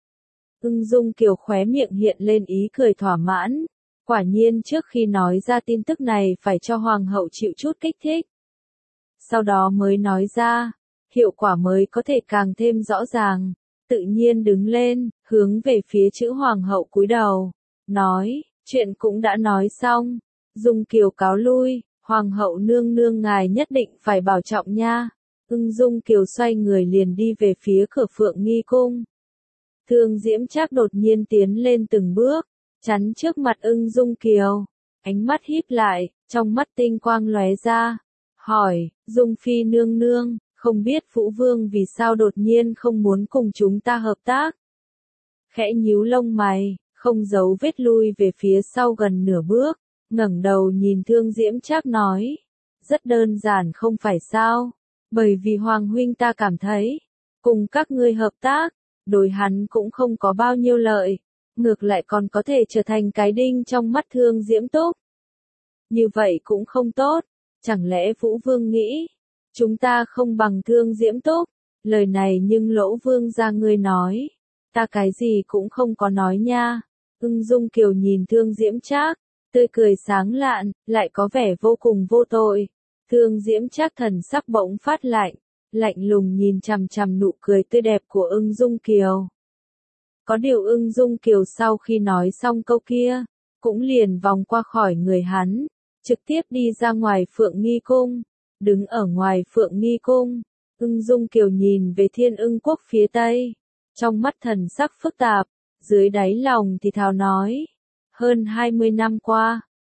Ưng Dung Kiều khóe miệng hiện lên ý cười thỏa mãn, quả nhiên trước khi nói ra tin tức này phải cho hoàng hậu chịu chút kích thích. Sau đó mới nói ra, hiệu quả mới có thể càng thêm rõ ràng, tự nhiên đứng lên, hướng về phía chữ hoàng hậu cúi đầu, nói, chuyện cũng đã nói xong, Dung Kiều cáo lui, hoàng hậu nương nương ngài nhất định phải bảo trọng nha. Ưng Dung Kiều xoay người liền đi về phía cửa Phượng Nghi Cung. Thương Diễm Trác đột nhiên tiến lên từng bước, chắn trước mặt ưng Dung Kiều, ánh mắt híp lại, trong mắt tinh quang lóe ra, hỏi, Dung Phi nương nương, không biết Vũ Vương vì sao đột nhiên không muốn cùng chúng ta hợp tác. Khẽ nhíu lông mày, không giấu vết lui về phía sau gần nửa bước, ngẩng đầu nhìn Thương Diễm Trác nói, rất đơn giản không phải sao, bởi vì Hoàng huynh ta cảm thấy, cùng các ngươi hợp tác, đối hắn cũng không có bao nhiêu lợi, ngược lại còn có thể trở thành cái đinh trong mắt Thương Diễm Túc. Như vậy cũng không tốt, chẳng lẽ Vũ Vương nghĩ, chúng ta không bằng Thương Diễm Túc, lời này nhưng Lỗ Vương gia ngươi nói, ta cái gì cũng không có nói nha. Ưng Dung Kiều nhìn Thương Diễm Trác, tươi cười sáng lạn, lại có vẻ vô cùng vô tội. Thương Diễm Trác thần sắc bỗng phát lạnh, lạnh lùng nhìn chằm chằm nụ cười tươi đẹp của Ưng Dung Kiều. Có điều Ưng Dung Kiều sau khi nói xong câu kia, cũng liền vòng qua khỏi người hắn, trực tiếp đi ra ngoài Phượng Nghi Cung. Đứng ở ngoài Phượng Nghi Cung, Ưng Dung Kiều nhìn về Thiên Ưng Quốc phía Tây, trong mắt thần sắc phức tạp, dưới đáy lòng thì thào nói, hơn hai mươi năm qua,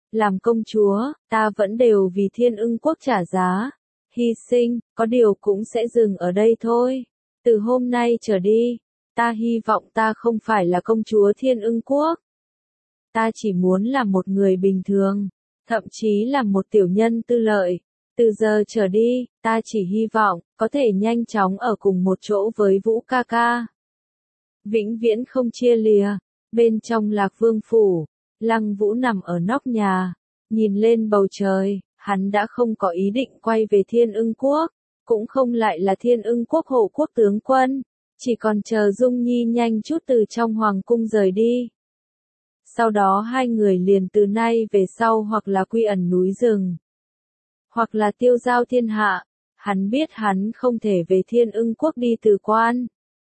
làm công chúa, ta vẫn đều vì Thiên Ưng Quốc trả giá, hy sinh, có điều cũng sẽ dừng ở đây thôi. Từ hôm nay trở đi, ta hy vọng ta không phải là công chúa Thiên Ưng Quốc. Ta chỉ muốn là một người bình thường, thậm chí là một tiểu nhân tư lợi. Từ giờ trở đi, ta chỉ hy vọng, có thể nhanh chóng ở cùng một chỗ với Vũ ca ca. Vĩnh viễn không chia lìa. Bên trong Lạc Vương phủ, Lăng Vũ nằm ở nóc nhà, nhìn lên bầu trời, hắn đã không có ý định quay về Thiên Ưng Quốc, cũng không lại là Thiên Ưng Quốc hộ quốc tướng quân, chỉ còn chờ Dung Nhi nhanh chút từ trong hoàng cung rời đi. Sau đó hai người liền từ nay về sau hoặc là quy ẩn núi rừng, hoặc là tiêu giao thiên hạ. Hắn biết hắn không thể về Thiên Ưng Quốc đi từ quan,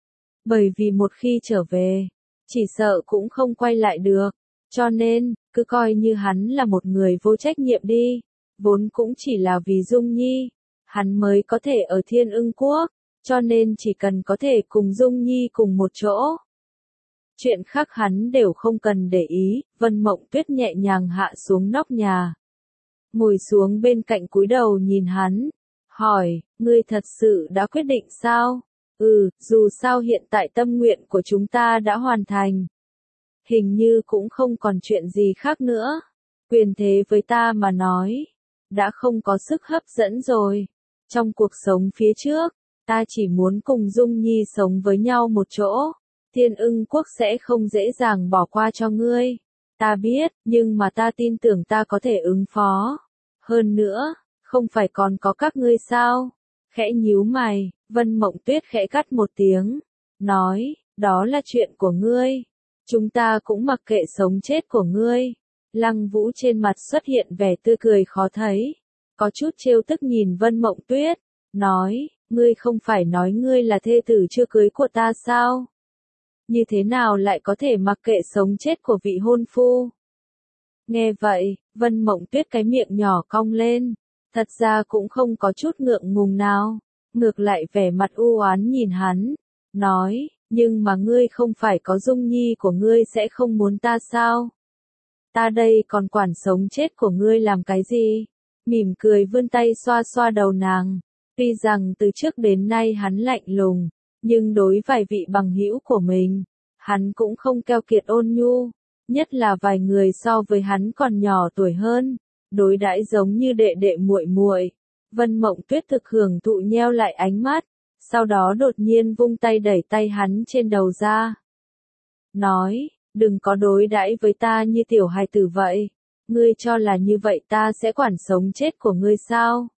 bởi vì một khi trở về, chỉ sợ cũng không quay lại được, cho nên, cứ coi như hắn là một người vô trách nhiệm đi, vốn cũng chỉ là vì Dung Nhi, hắn mới có thể ở Thiên Ưng Quốc, cho nên chỉ cần có thể cùng Dung Nhi cùng một chỗ. Chuyện khác hắn đều không cần để ý. Vân Mộng Tuyết nhẹ nhàng hạ xuống nóc nhà, ngồi xuống bên cạnh cúi đầu nhìn hắn, hỏi, ngươi thật sự đã quyết định sao? Ừ, dù sao hiện tại tâm nguyện của chúng ta đã hoàn thành. Hình như cũng không còn chuyện gì khác nữa. Quyền thế với ta mà nói, đã không có sức hấp dẫn rồi. Trong cuộc sống phía trước, ta chỉ muốn cùng Dung Nhi sống với nhau một chỗ. Thiên Ưng Quốc sẽ không dễ dàng bỏ qua cho ngươi. Ta biết, nhưng mà ta tin tưởng ta có thể ứng phó. Hơn nữa, không phải còn có các ngươi sao? Khẽ nhíu mày, Vân Mộng Tuyết khẽ cắt một tiếng, nói, đó là chuyện của ngươi. Chúng ta cũng mặc kệ sống chết của ngươi. Lăng Vũ trên mặt xuất hiện vẻ tươi cười khó thấy, có chút trêu tức nhìn Vân Mộng Tuyết, nói, ngươi không phải nói ngươi là thê tử chưa cưới của ta sao? Như thế nào lại có thể mặc kệ sống chết của vị hôn phu? Nghe vậy, Vân Mộng Tuyết cái miệng nhỏ cong lên, thật ra cũng không có chút ngượng ngùng nào, ngược lại vẻ mặt u oán nhìn hắn, nói, nhưng mà ngươi không phải có Dung Nhi của ngươi sẽ không muốn ta sao? Ta đây còn quản sống chết của ngươi làm cái gì? Mỉm cười vươn tay xoa xoa đầu nàng, tuy rằng từ trước đến nay hắn lạnh lùng, nhưng đối vài vị bằng hữu của mình, hắn cũng không keo kiệt ôn nhu, nhất là vài người so với hắn còn nhỏ tuổi hơn, đối đãi giống như đệ đệ muội muội. Vân Mộng Tuyết thực hưởng thụ nheo lại ánh mắt, sau đó đột nhiên vung tay đẩy tay hắn trên đầu ra. Nói, đừng có đối đãi với ta như tiểu hài tử vậy, ngươi cho là như vậy ta sẽ quản sống chết của ngươi sao?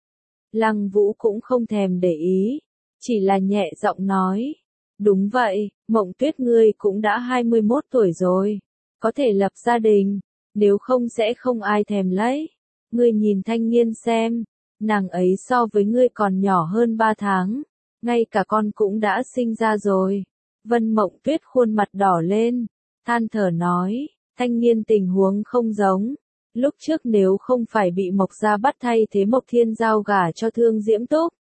Lăng Vũ cũng không thèm để ý, chỉ là nhẹ giọng nói, đúng vậy, Mộng Tuyết ngươi cũng đã hai mươi mốt tuổi rồi, có thể lập gia đình, nếu không sẽ không ai thèm lấy. Ngươi nhìn Thanh Niên xem, nàng ấy so với ngươi còn nhỏ hơn ba tháng, ngay cả con cũng đã sinh ra rồi. Vân Mộng Tuyết khuôn mặt đỏ lên, than thở nói, Thanh Niên tình huống không giống. Lúc trước nếu không phải bị Mộc Gia bắt thay thế Mộc Thiên giao gả cho Thương Diễm Túc,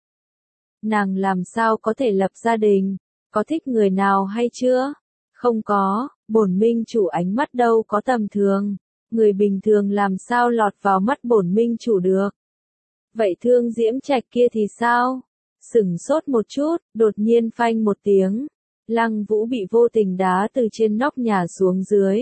nàng làm sao có thể lập gia đình? Có thích người nào hay chưa? Không có, bổn minh chủ ánh mắt đâu có tầm thường, người bình thường làm sao lọt vào mắt bổn minh chủ được. Vậy Thương Diễm Trạch kia thì sao? Sửng sốt một chút, đột nhiên phanh một tiếng, Lăng Vũ bị vô tình đá từ trên nóc nhà xuống dưới.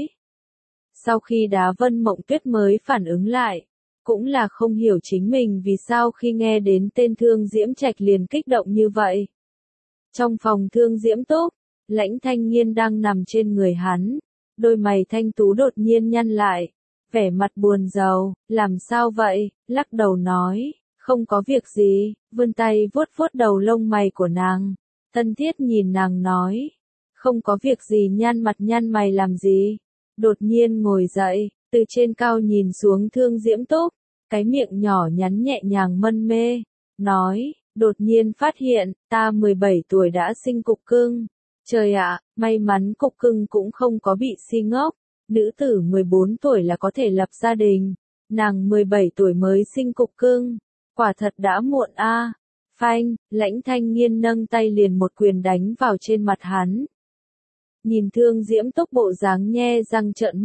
Sau khi đá Vân Mộng Tuyết mới phản ứng lại, cũng là không hiểu chính mình vì sao khi nghe đến tên Thương Diễm Trạch liền kích động như vậy. Trong phòng Thương Diễm Túc, Lãnh Thanh Nghiên đang nằm trên người hắn, đôi mày thanh tú đột nhiên nhăn lại, vẻ mặt buồn rầu, làm sao vậy, lắc đầu nói, không có việc gì, vươn tay vuốt vuốt đầu lông mày của nàng, thân thiết nhìn nàng nói, không có việc gì nhăn mặt nhăn mày làm gì, đột nhiên ngồi dậy, từ trên cao nhìn xuống Thương Diễm Túc, cái miệng nhỏ nhắn nhẹ nhàng mân mê, nói, đột nhiên phát hiện, ta mười bảy tuổi đã sinh cục cưng. Trời ạ, may mắn cục cưng cũng không có bị si ngốc. Nữ tử mười bốn tuổi là có thể lập gia đình. Nàng mười bảy tuổi mới sinh cục cưng. Quả thật đã muộn a. À. Phanh, Lãnh Thanh Nghiên nâng tay liền một quyền đánh vào trên mặt hắn. Nhìn Thương Diễm Túc bộ dáng nhe răng trợn mắt,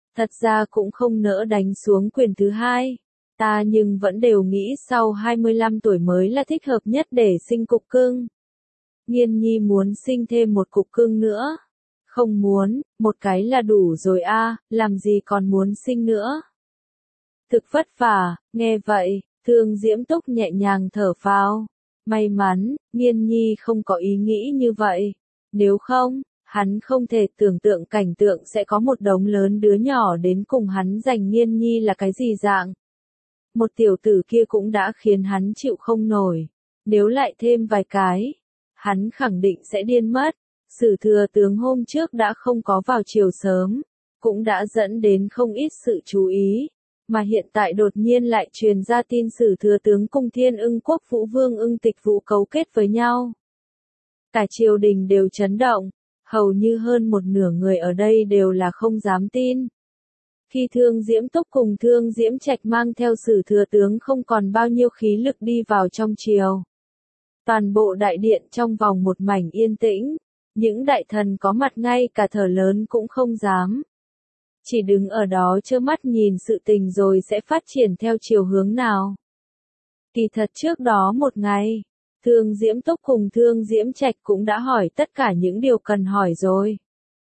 Thật ra cũng không nỡ đánh xuống quyền thứ hai. Ta nhưng vẫn đều nghĩ sau hai mươi lăm tuổi mới là thích hợp nhất để sinh cục cưng. Nghiên nhi muốn sinh thêm một cục cưng nữa. Không muốn, một cái là đủ rồi a, làm gì còn muốn sinh nữa. Thực vất vả, nghe vậy, Thương Diễm Túc nhẹ nhàng thở phào. May mắn, Nghiên nhi không có ý nghĩ như vậy. Nếu không, hắn không thể tưởng tượng cảnh tượng sẽ có một đống lớn đứa nhỏ đến cùng hắn giành Nghiên nhi là cái gì dạng. Một tiểu tử kia cũng đã khiến hắn chịu không nổi. Nếu lại thêm vài cái, hắn khẳng định sẽ điên mất. Sử thừa tướng hôm trước đã không có vào chiều sớm, cũng đã dẫn đến không ít sự chú ý. Mà hiện tại đột nhiên lại truyền ra tin Sử thừa tướng cùng Thiên Ưng Quốc Vũ Vương Ưng Tịch Vũ cấu kết với nhau. Cả triều đình đều chấn động, hầu như hơn một nửa người ở đây đều là không dám tin. Khi Thương Diễm Túc cùng Thương Diễm Trạch mang theo Sử thừa tướng không còn bao nhiêu khí lực đi vào trong triều. Toàn bộ đại điện trong vòng một mảnh yên tĩnh, những đại thần có mặt ngay cả thở lớn cũng không dám. Chỉ đứng ở đó trơ mắt nhìn sự tình rồi sẽ phát triển theo chiều hướng nào. Kỳ thật trước đó một ngày, Thương Diễm Túc cùng Thương Diễm Trạch cũng đã hỏi tất cả những điều cần hỏi rồi.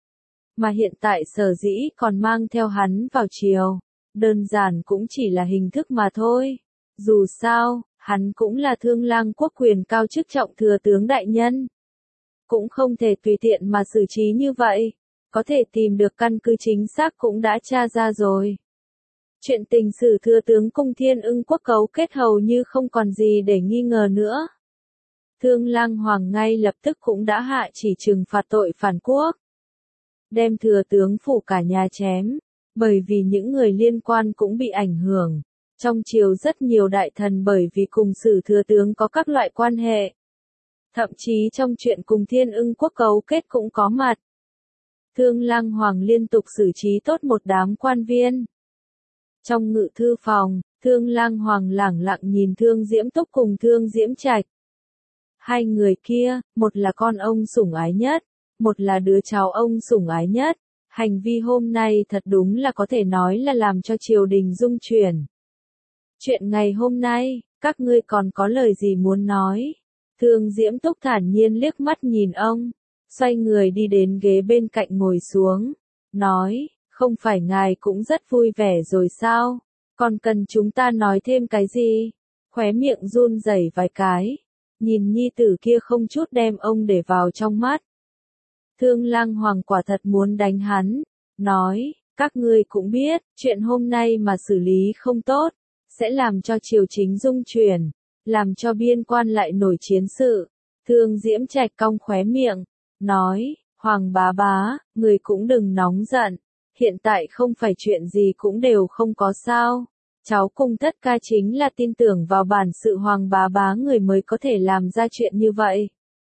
Mà hiện tại sở dĩ còn mang theo hắn vào triều, đơn giản cũng chỉ là hình thức mà thôi. Dù sao, hắn cũng là Thương Lang Quốc quyền cao chức trọng thừa tướng đại nhân. Cũng không thể tùy tiện mà xử trí như vậy. Có thể tìm được căn cứ chính xác cũng đã tra ra rồi. Chuyện tình Sử thừa tướng cùng Thiên Ưng Quốc cấu kết hầu như không còn gì để nghi ngờ nữa. Thương Lang Hoàng ngay lập tức cũng đã hạ chỉ trừng phạt tội phản quốc. Đem thừa tướng phủ cả nhà chém, bởi vì những người liên quan cũng bị ảnh hưởng. Trong triều rất nhiều đại thần bởi vì cùng Sử thừa tướng có các loại quan hệ. Thậm chí trong chuyện cùng Thiên Ưng Quốc cấu kết cũng có mặt. Thương Lang Hoàng liên tục xử trí tốt một đám quan viên. Trong ngự thư phòng, Thương Lang Hoàng lẳng lặng nhìn Thương Diễm Túc cùng Thương Diễm Trạch. Hai người kia, một là con ông sủng ái nhất, một là đứa cháu ông sủng ái nhất. Hành vi hôm nay thật đúng là có thể nói là làm cho triều đình rung chuyển. Chuyện ngày hôm nay, các ngươi còn có lời gì muốn nói? Thương Diễm Túc thản nhiên liếc mắt nhìn ông. Xoay người đi đến ghế bên cạnh ngồi xuống, nói, không phải ngài cũng rất vui vẻ rồi sao, còn cần chúng ta nói thêm cái gì? Khóe miệng run rẩy vài cái, nhìn nhi tử kia không chút đem ông để vào trong mắt. Thương Lang Hoàng quả thật muốn đánh hắn, nói, các ngươi cũng biết, chuyện hôm nay mà xử lý không tốt, sẽ làm cho triều chính rung chuyển, làm cho biên quan lại nổi chiến sự. Thương Diễm Trạch cong khóe miệng, nói, Hoàng bá bá, người cũng đừng nóng giận, hiện tại không phải chuyện gì cũng đều không có sao. Cháu cùng tất ca chính là tin tưởng vào bản sự Hoàng bá bá người mới có thể làm ra chuyện như vậy.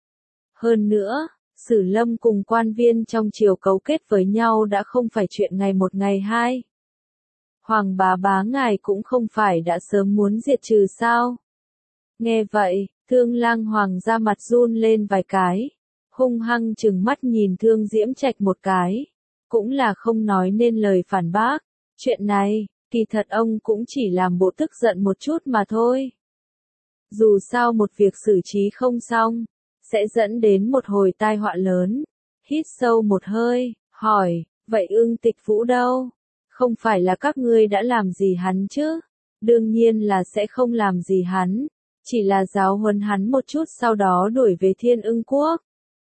Hơn nữa, Sử Lâm cùng quan viên trong triều cấu kết với nhau đã không phải chuyện ngày một ngày hai. Hoàng bá bá ngài cũng không phải đã sớm muốn diệt trừ sao. Nghe vậy, Thương Lang Hoàng ra mặt run lên vài cái. Hung hăng chừng mắt nhìn Thương Diễm Trạch một cái, cũng là không nói nên lời phản bác. Chuyện này, kỳ thật ông cũng chỉ làm bộ tức giận một chút mà thôi. Dù sao một việc xử trí không xong, sẽ dẫn đến một hồi tai họa lớn. Hít sâu một hơi, hỏi, vậy Ưng Tịch Vũ đâu? Không phải là các ngươi đã làm gì hắn chứ? Đương nhiên là sẽ không làm gì hắn, chỉ là giáo huấn hắn một chút sau đó đuổi về Thiên Ưng Quốc.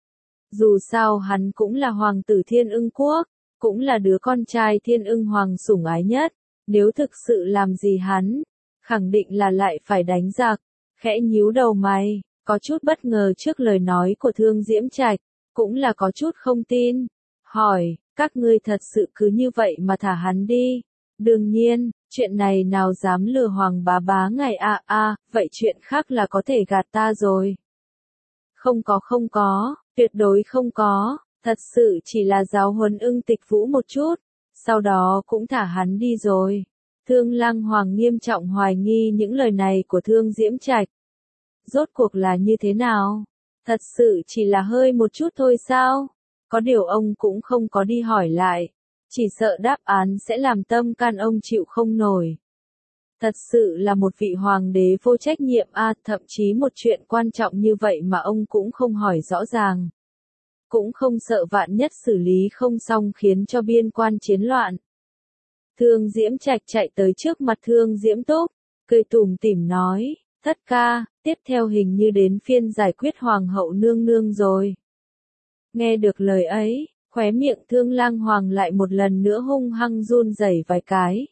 Dù sao hắn cũng là hoàng tử Thiên Ưng Quốc, cũng là đứa con trai Thiên Ưng Hoàng sủng ái nhất, nếu thực sự làm gì hắn, khẳng định là lại phải đánh giặc. Khẽ nhíu đầu mày, có chút bất ngờ trước lời nói của Thương Diễm Trạch, cũng là có chút không tin. Hỏi, các ngươi thật sự cứ như vậy mà thả hắn đi? Đương nhiên, chuyện này nào dám lừa Hoàng bá bá ngài à à, vậy chuyện khác là có thể gạt ta rồi. Không có không có, tuyệt đối không có, thật sự chỉ là giáo huấn Ưng Tịch Vũ một chút, sau đó cũng thả hắn đi rồi. Thương Lang Hoàng nghiêm trọng hoài nghi những lời này của Thương Diễm Trạch. Rốt cuộc là như thế nào? Thật sự chỉ là hơi một chút thôi sao? Có điều ông cũng không có đi hỏi lại, Chỉ sợ đáp án sẽ làm tâm can ông chịu không nổi. Thật sự là một vị hoàng đế vô trách nhiệm a, à, thậm chí một chuyện quan trọng như vậy mà ông cũng không hỏi rõ ràng. Cũng không sợ vạn nhất xử lý không xong khiến cho biên quan chiến loạn. Thương Diễm Trạch chạy tới trước mặt Thương Diễm Túc, cười tủm tỉm nói, thất ca, tiếp theo hình như đến phiên giải quyết hoàng hậu nương nương rồi. Nghe được lời ấy, khóe miệng Thương Lang Hoàng lại một lần nữa hung hăng run rẩy vài cái.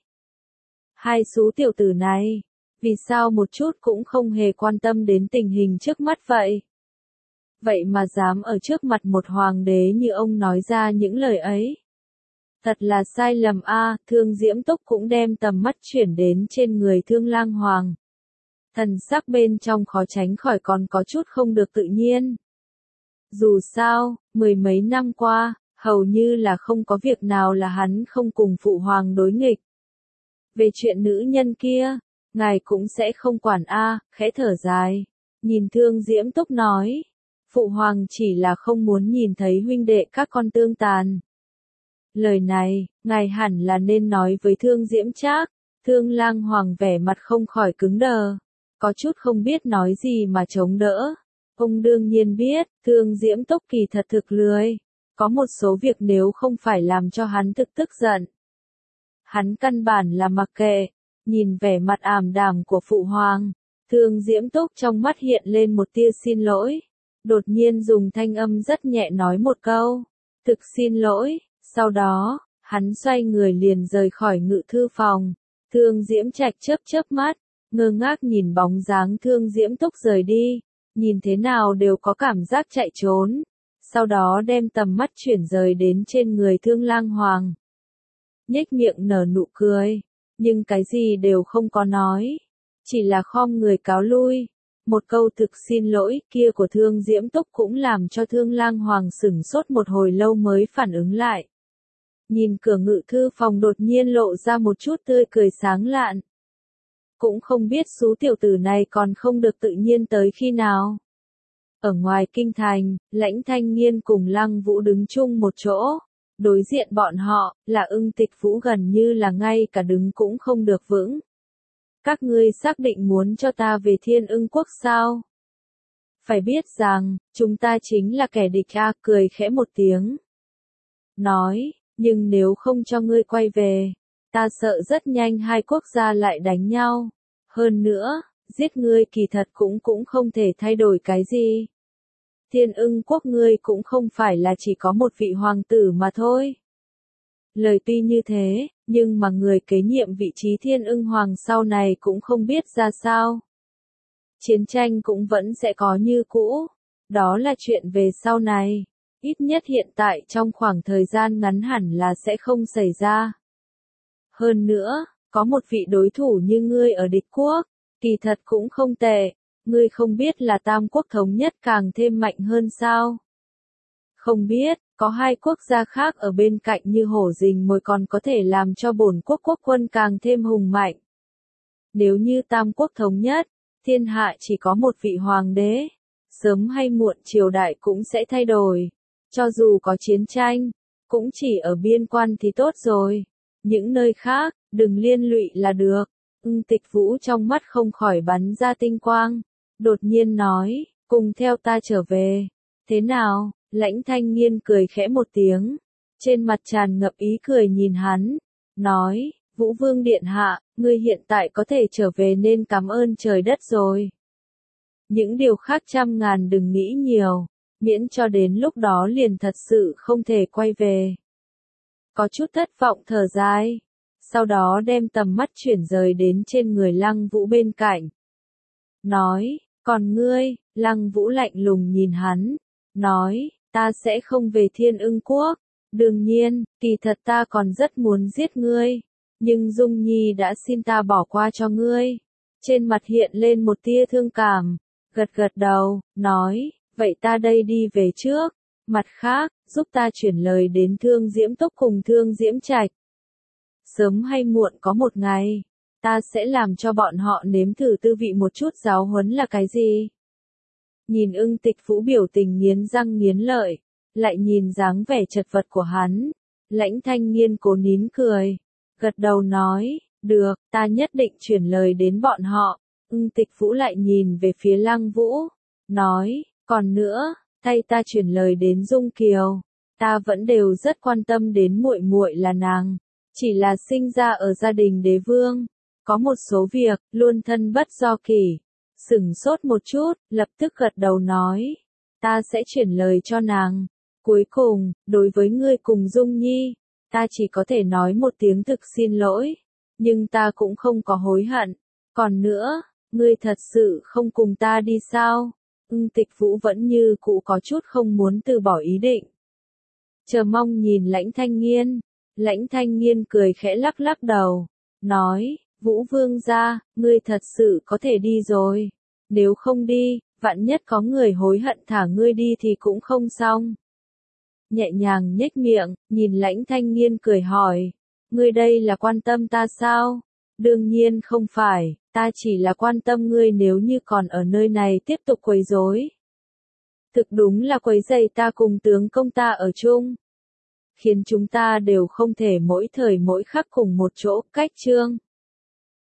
Hai số tiểu tử này, vì sao một chút cũng không hề quan tâm đến tình hình trước mắt vậy? Vậy mà dám ở trước mặt một hoàng đế như ông nói ra những lời ấy. Thật là sai lầm a, à, Thương Diễm Túc cũng đem tầm mắt chuyển đến trên người Thương Lang Hoàng. Thần sắc bên trong khó tránh khỏi còn có chút không được tự nhiên. Dù sao, mười mấy năm qua, hầu như là không có việc nào là hắn không cùng phụ hoàng đối nghịch. Về chuyện nữ nhân kia, ngài cũng sẽ không quản a, à, khẽ thở dài. Nhìn Thương Diễm Túc nói, phụ hoàng chỉ là không muốn nhìn thấy huynh đệ các con tương tàn. Lời này, ngài hẳn là nên nói với Thương Diễm Trác. Thương Lang Hoàng vẻ mặt không khỏi cứng đờ, có chút không biết nói gì mà chống đỡ. Ông đương nhiên biết, Thương Diễm Túc kỳ thật thực lười. Có một số việc nếu không phải làm cho hắn thực tức giận, hắn căn bản là mặc kệ. Nhìn vẻ mặt ảm đạm của phụ hoàng, Thương Diễm Túc trong mắt hiện lên một tia xin lỗi. Đột nhiên dùng thanh âm rất nhẹ nói một câu, thực xin lỗi. Sau đó, hắn xoay người liền rời khỏi ngự thư phòng. Thương Diễm Trạch chớp chớp mắt, ngơ ngác nhìn bóng dáng Thương Diễm Túc rời đi, nhìn thế nào đều có cảm giác chạy trốn. Sau đó đem tầm mắt chuyển rời đến trên người Thương Lang Hoàng. Nhếch miệng nở nụ cười, nhưng cái gì đều không có nói, chỉ là khom người cáo lui. Một câu thực xin lỗi kia của Thương Diễm Túc cũng làm cho Thương Lang Hoàng sửng sốt một hồi lâu mới phản ứng lại. Nhìn cửa ngự thư phòng đột nhiên lộ ra một chút tươi cười sáng lạn. Cũng không biết số tiểu tử này còn không được tự nhiên tới khi nào. Ở ngoài kinh thành, Lãnh Thanh Nghiên cùng Lăng Vũ đứng chung một chỗ. Đối diện bọn họ, là Ưng Tịch Vũ gần như là ngay cả đứng cũng không được vững. Các ngươi xác định muốn cho ta về Thiên Ưng Quốc sao? Phải biết rằng, chúng ta chính là kẻ địch a, cười khẽ một tiếng. Nói, nhưng nếu không cho ngươi quay về, ta sợ rất nhanh hai quốc gia lại đánh nhau. Hơn nữa, giết ngươi kỳ thật cũng cũng không thể thay đổi cái gì. Thiên Ưng Quốc ngươi cũng không phải là chỉ có một vị hoàng tử mà thôi. Lời tuy như thế, nhưng mà người kế nhiệm vị trí Thiên Ưng Hoàng sau này cũng không biết ra sao. Chiến tranh cũng vẫn sẽ có như cũ. Đó là chuyện về sau này. Ít nhất hiện tại trong khoảng thời gian ngắn hẳn là sẽ không xảy ra. Hơn nữa, có một vị đối thủ như ngươi ở địch quốc, kỳ thật cũng không tệ. Ngươi không biết là Tam Quốc thống nhất càng thêm mạnh hơn sao? Không biết, có hai quốc gia khác ở bên cạnh như hổ rình mồi còn có thể làm cho bổn quốc quốc quân càng thêm hùng mạnh. Nếu như Tam Quốc thống nhất, thiên hạ chỉ có một vị hoàng đế, sớm hay muộn triều đại cũng sẽ thay đổi. Cho dù có chiến tranh, cũng chỉ ở biên quan thì tốt rồi. Những nơi khác, đừng liên lụy là được. Ưng Tịch Vũ trong mắt không khỏi bắn ra tinh quang. Đột nhiên nói, cùng theo ta trở về. Thế nào? Lãnh Thanh Nghiên cười khẽ một tiếng. Trên mặt tràn ngập ý cười nhìn hắn. Nói, Vũ Vương Điện Hạ, ngươi hiện tại có thể trở về nên cảm ơn trời đất rồi. Những điều khác trăm ngàn đừng nghĩ nhiều. Miễn cho đến lúc đó liền thật sự không thể quay về. Có chút thất vọng thở dài. Sau đó đem tầm mắt chuyển rời đến trên người Lăng Vũ bên cạnh. Nói, còn ngươi, Lăng Vũ lạnh lùng nhìn hắn. Nói, ta sẽ không về Thiên Ưng Quốc. Đương nhiên, kỳ thật ta còn rất muốn giết ngươi. Nhưng Dung Nhi đã xin ta bỏ qua cho ngươi. Trên mặt hiện lên một tia thương cảm. Gật gật đầu, nói, vậy ta đây đi về trước. Mặt khác, giúp ta chuyển lời đến Thương Diễm Túc cùng Thương Diễm Trạch. Sớm hay muộn có một ngày, ta sẽ làm cho bọn họ nếm thử tư vị một chút giáo huấn là cái gì. Nhìn Ưng Tịch Vũ biểu tình nghiến răng nghiến lợi, lại nhìn dáng vẻ chật vật của hắn, Lãnh Thanh Nghiên cố nín cười, gật đầu nói, được, ta nhất định chuyển lời đến bọn họ. Ưng Tịch Vũ lại nhìn về phía Lăng Vũ, nói, còn nữa, thay ta chuyển lời đến Dung Kiều, ta vẫn đều rất quan tâm đến muội muội là nàng, chỉ là sinh ra ở gia đình đế vương, có một số việc luôn thân bất do kỷ. Sửng sốt một chút, lập tức gật đầu nói, ta sẽ chuyển lời cho nàng. Cuối cùng, đối với ngươi cùng Dung Nhi, ta chỉ có thể nói một tiếng thực xin lỗi, nhưng ta cũng không có hối hận. Còn nữa, ngươi thật sự không cùng ta đi sao? Ưng Tịch Vũ vẫn như cũ có chút không muốn từ bỏ ý định. Chờ mong nhìn Lãnh Thanh Nghiên, Lãnh Thanh Nghiên cười khẽ lắc lắc đầu, nói, Vũ Vương gia, ngươi thật sự có thể đi rồi. Nếu không đi, vạn nhất có người hối hận thả ngươi đi thì cũng không xong. Nhẹ nhàng nhếch miệng, nhìn Lãnh Thanh Nghiên cười hỏi, ngươi đây là quan tâm ta sao? Đương nhiên không phải, ta chỉ là quan tâm ngươi nếu như còn ở nơi này tiếp tục quấy rối. Thực đúng là quấy rầy ta cùng tướng công ta ở chung, khiến chúng ta đều không thể mỗi thời mỗi khắc cùng một chỗ. Cách chương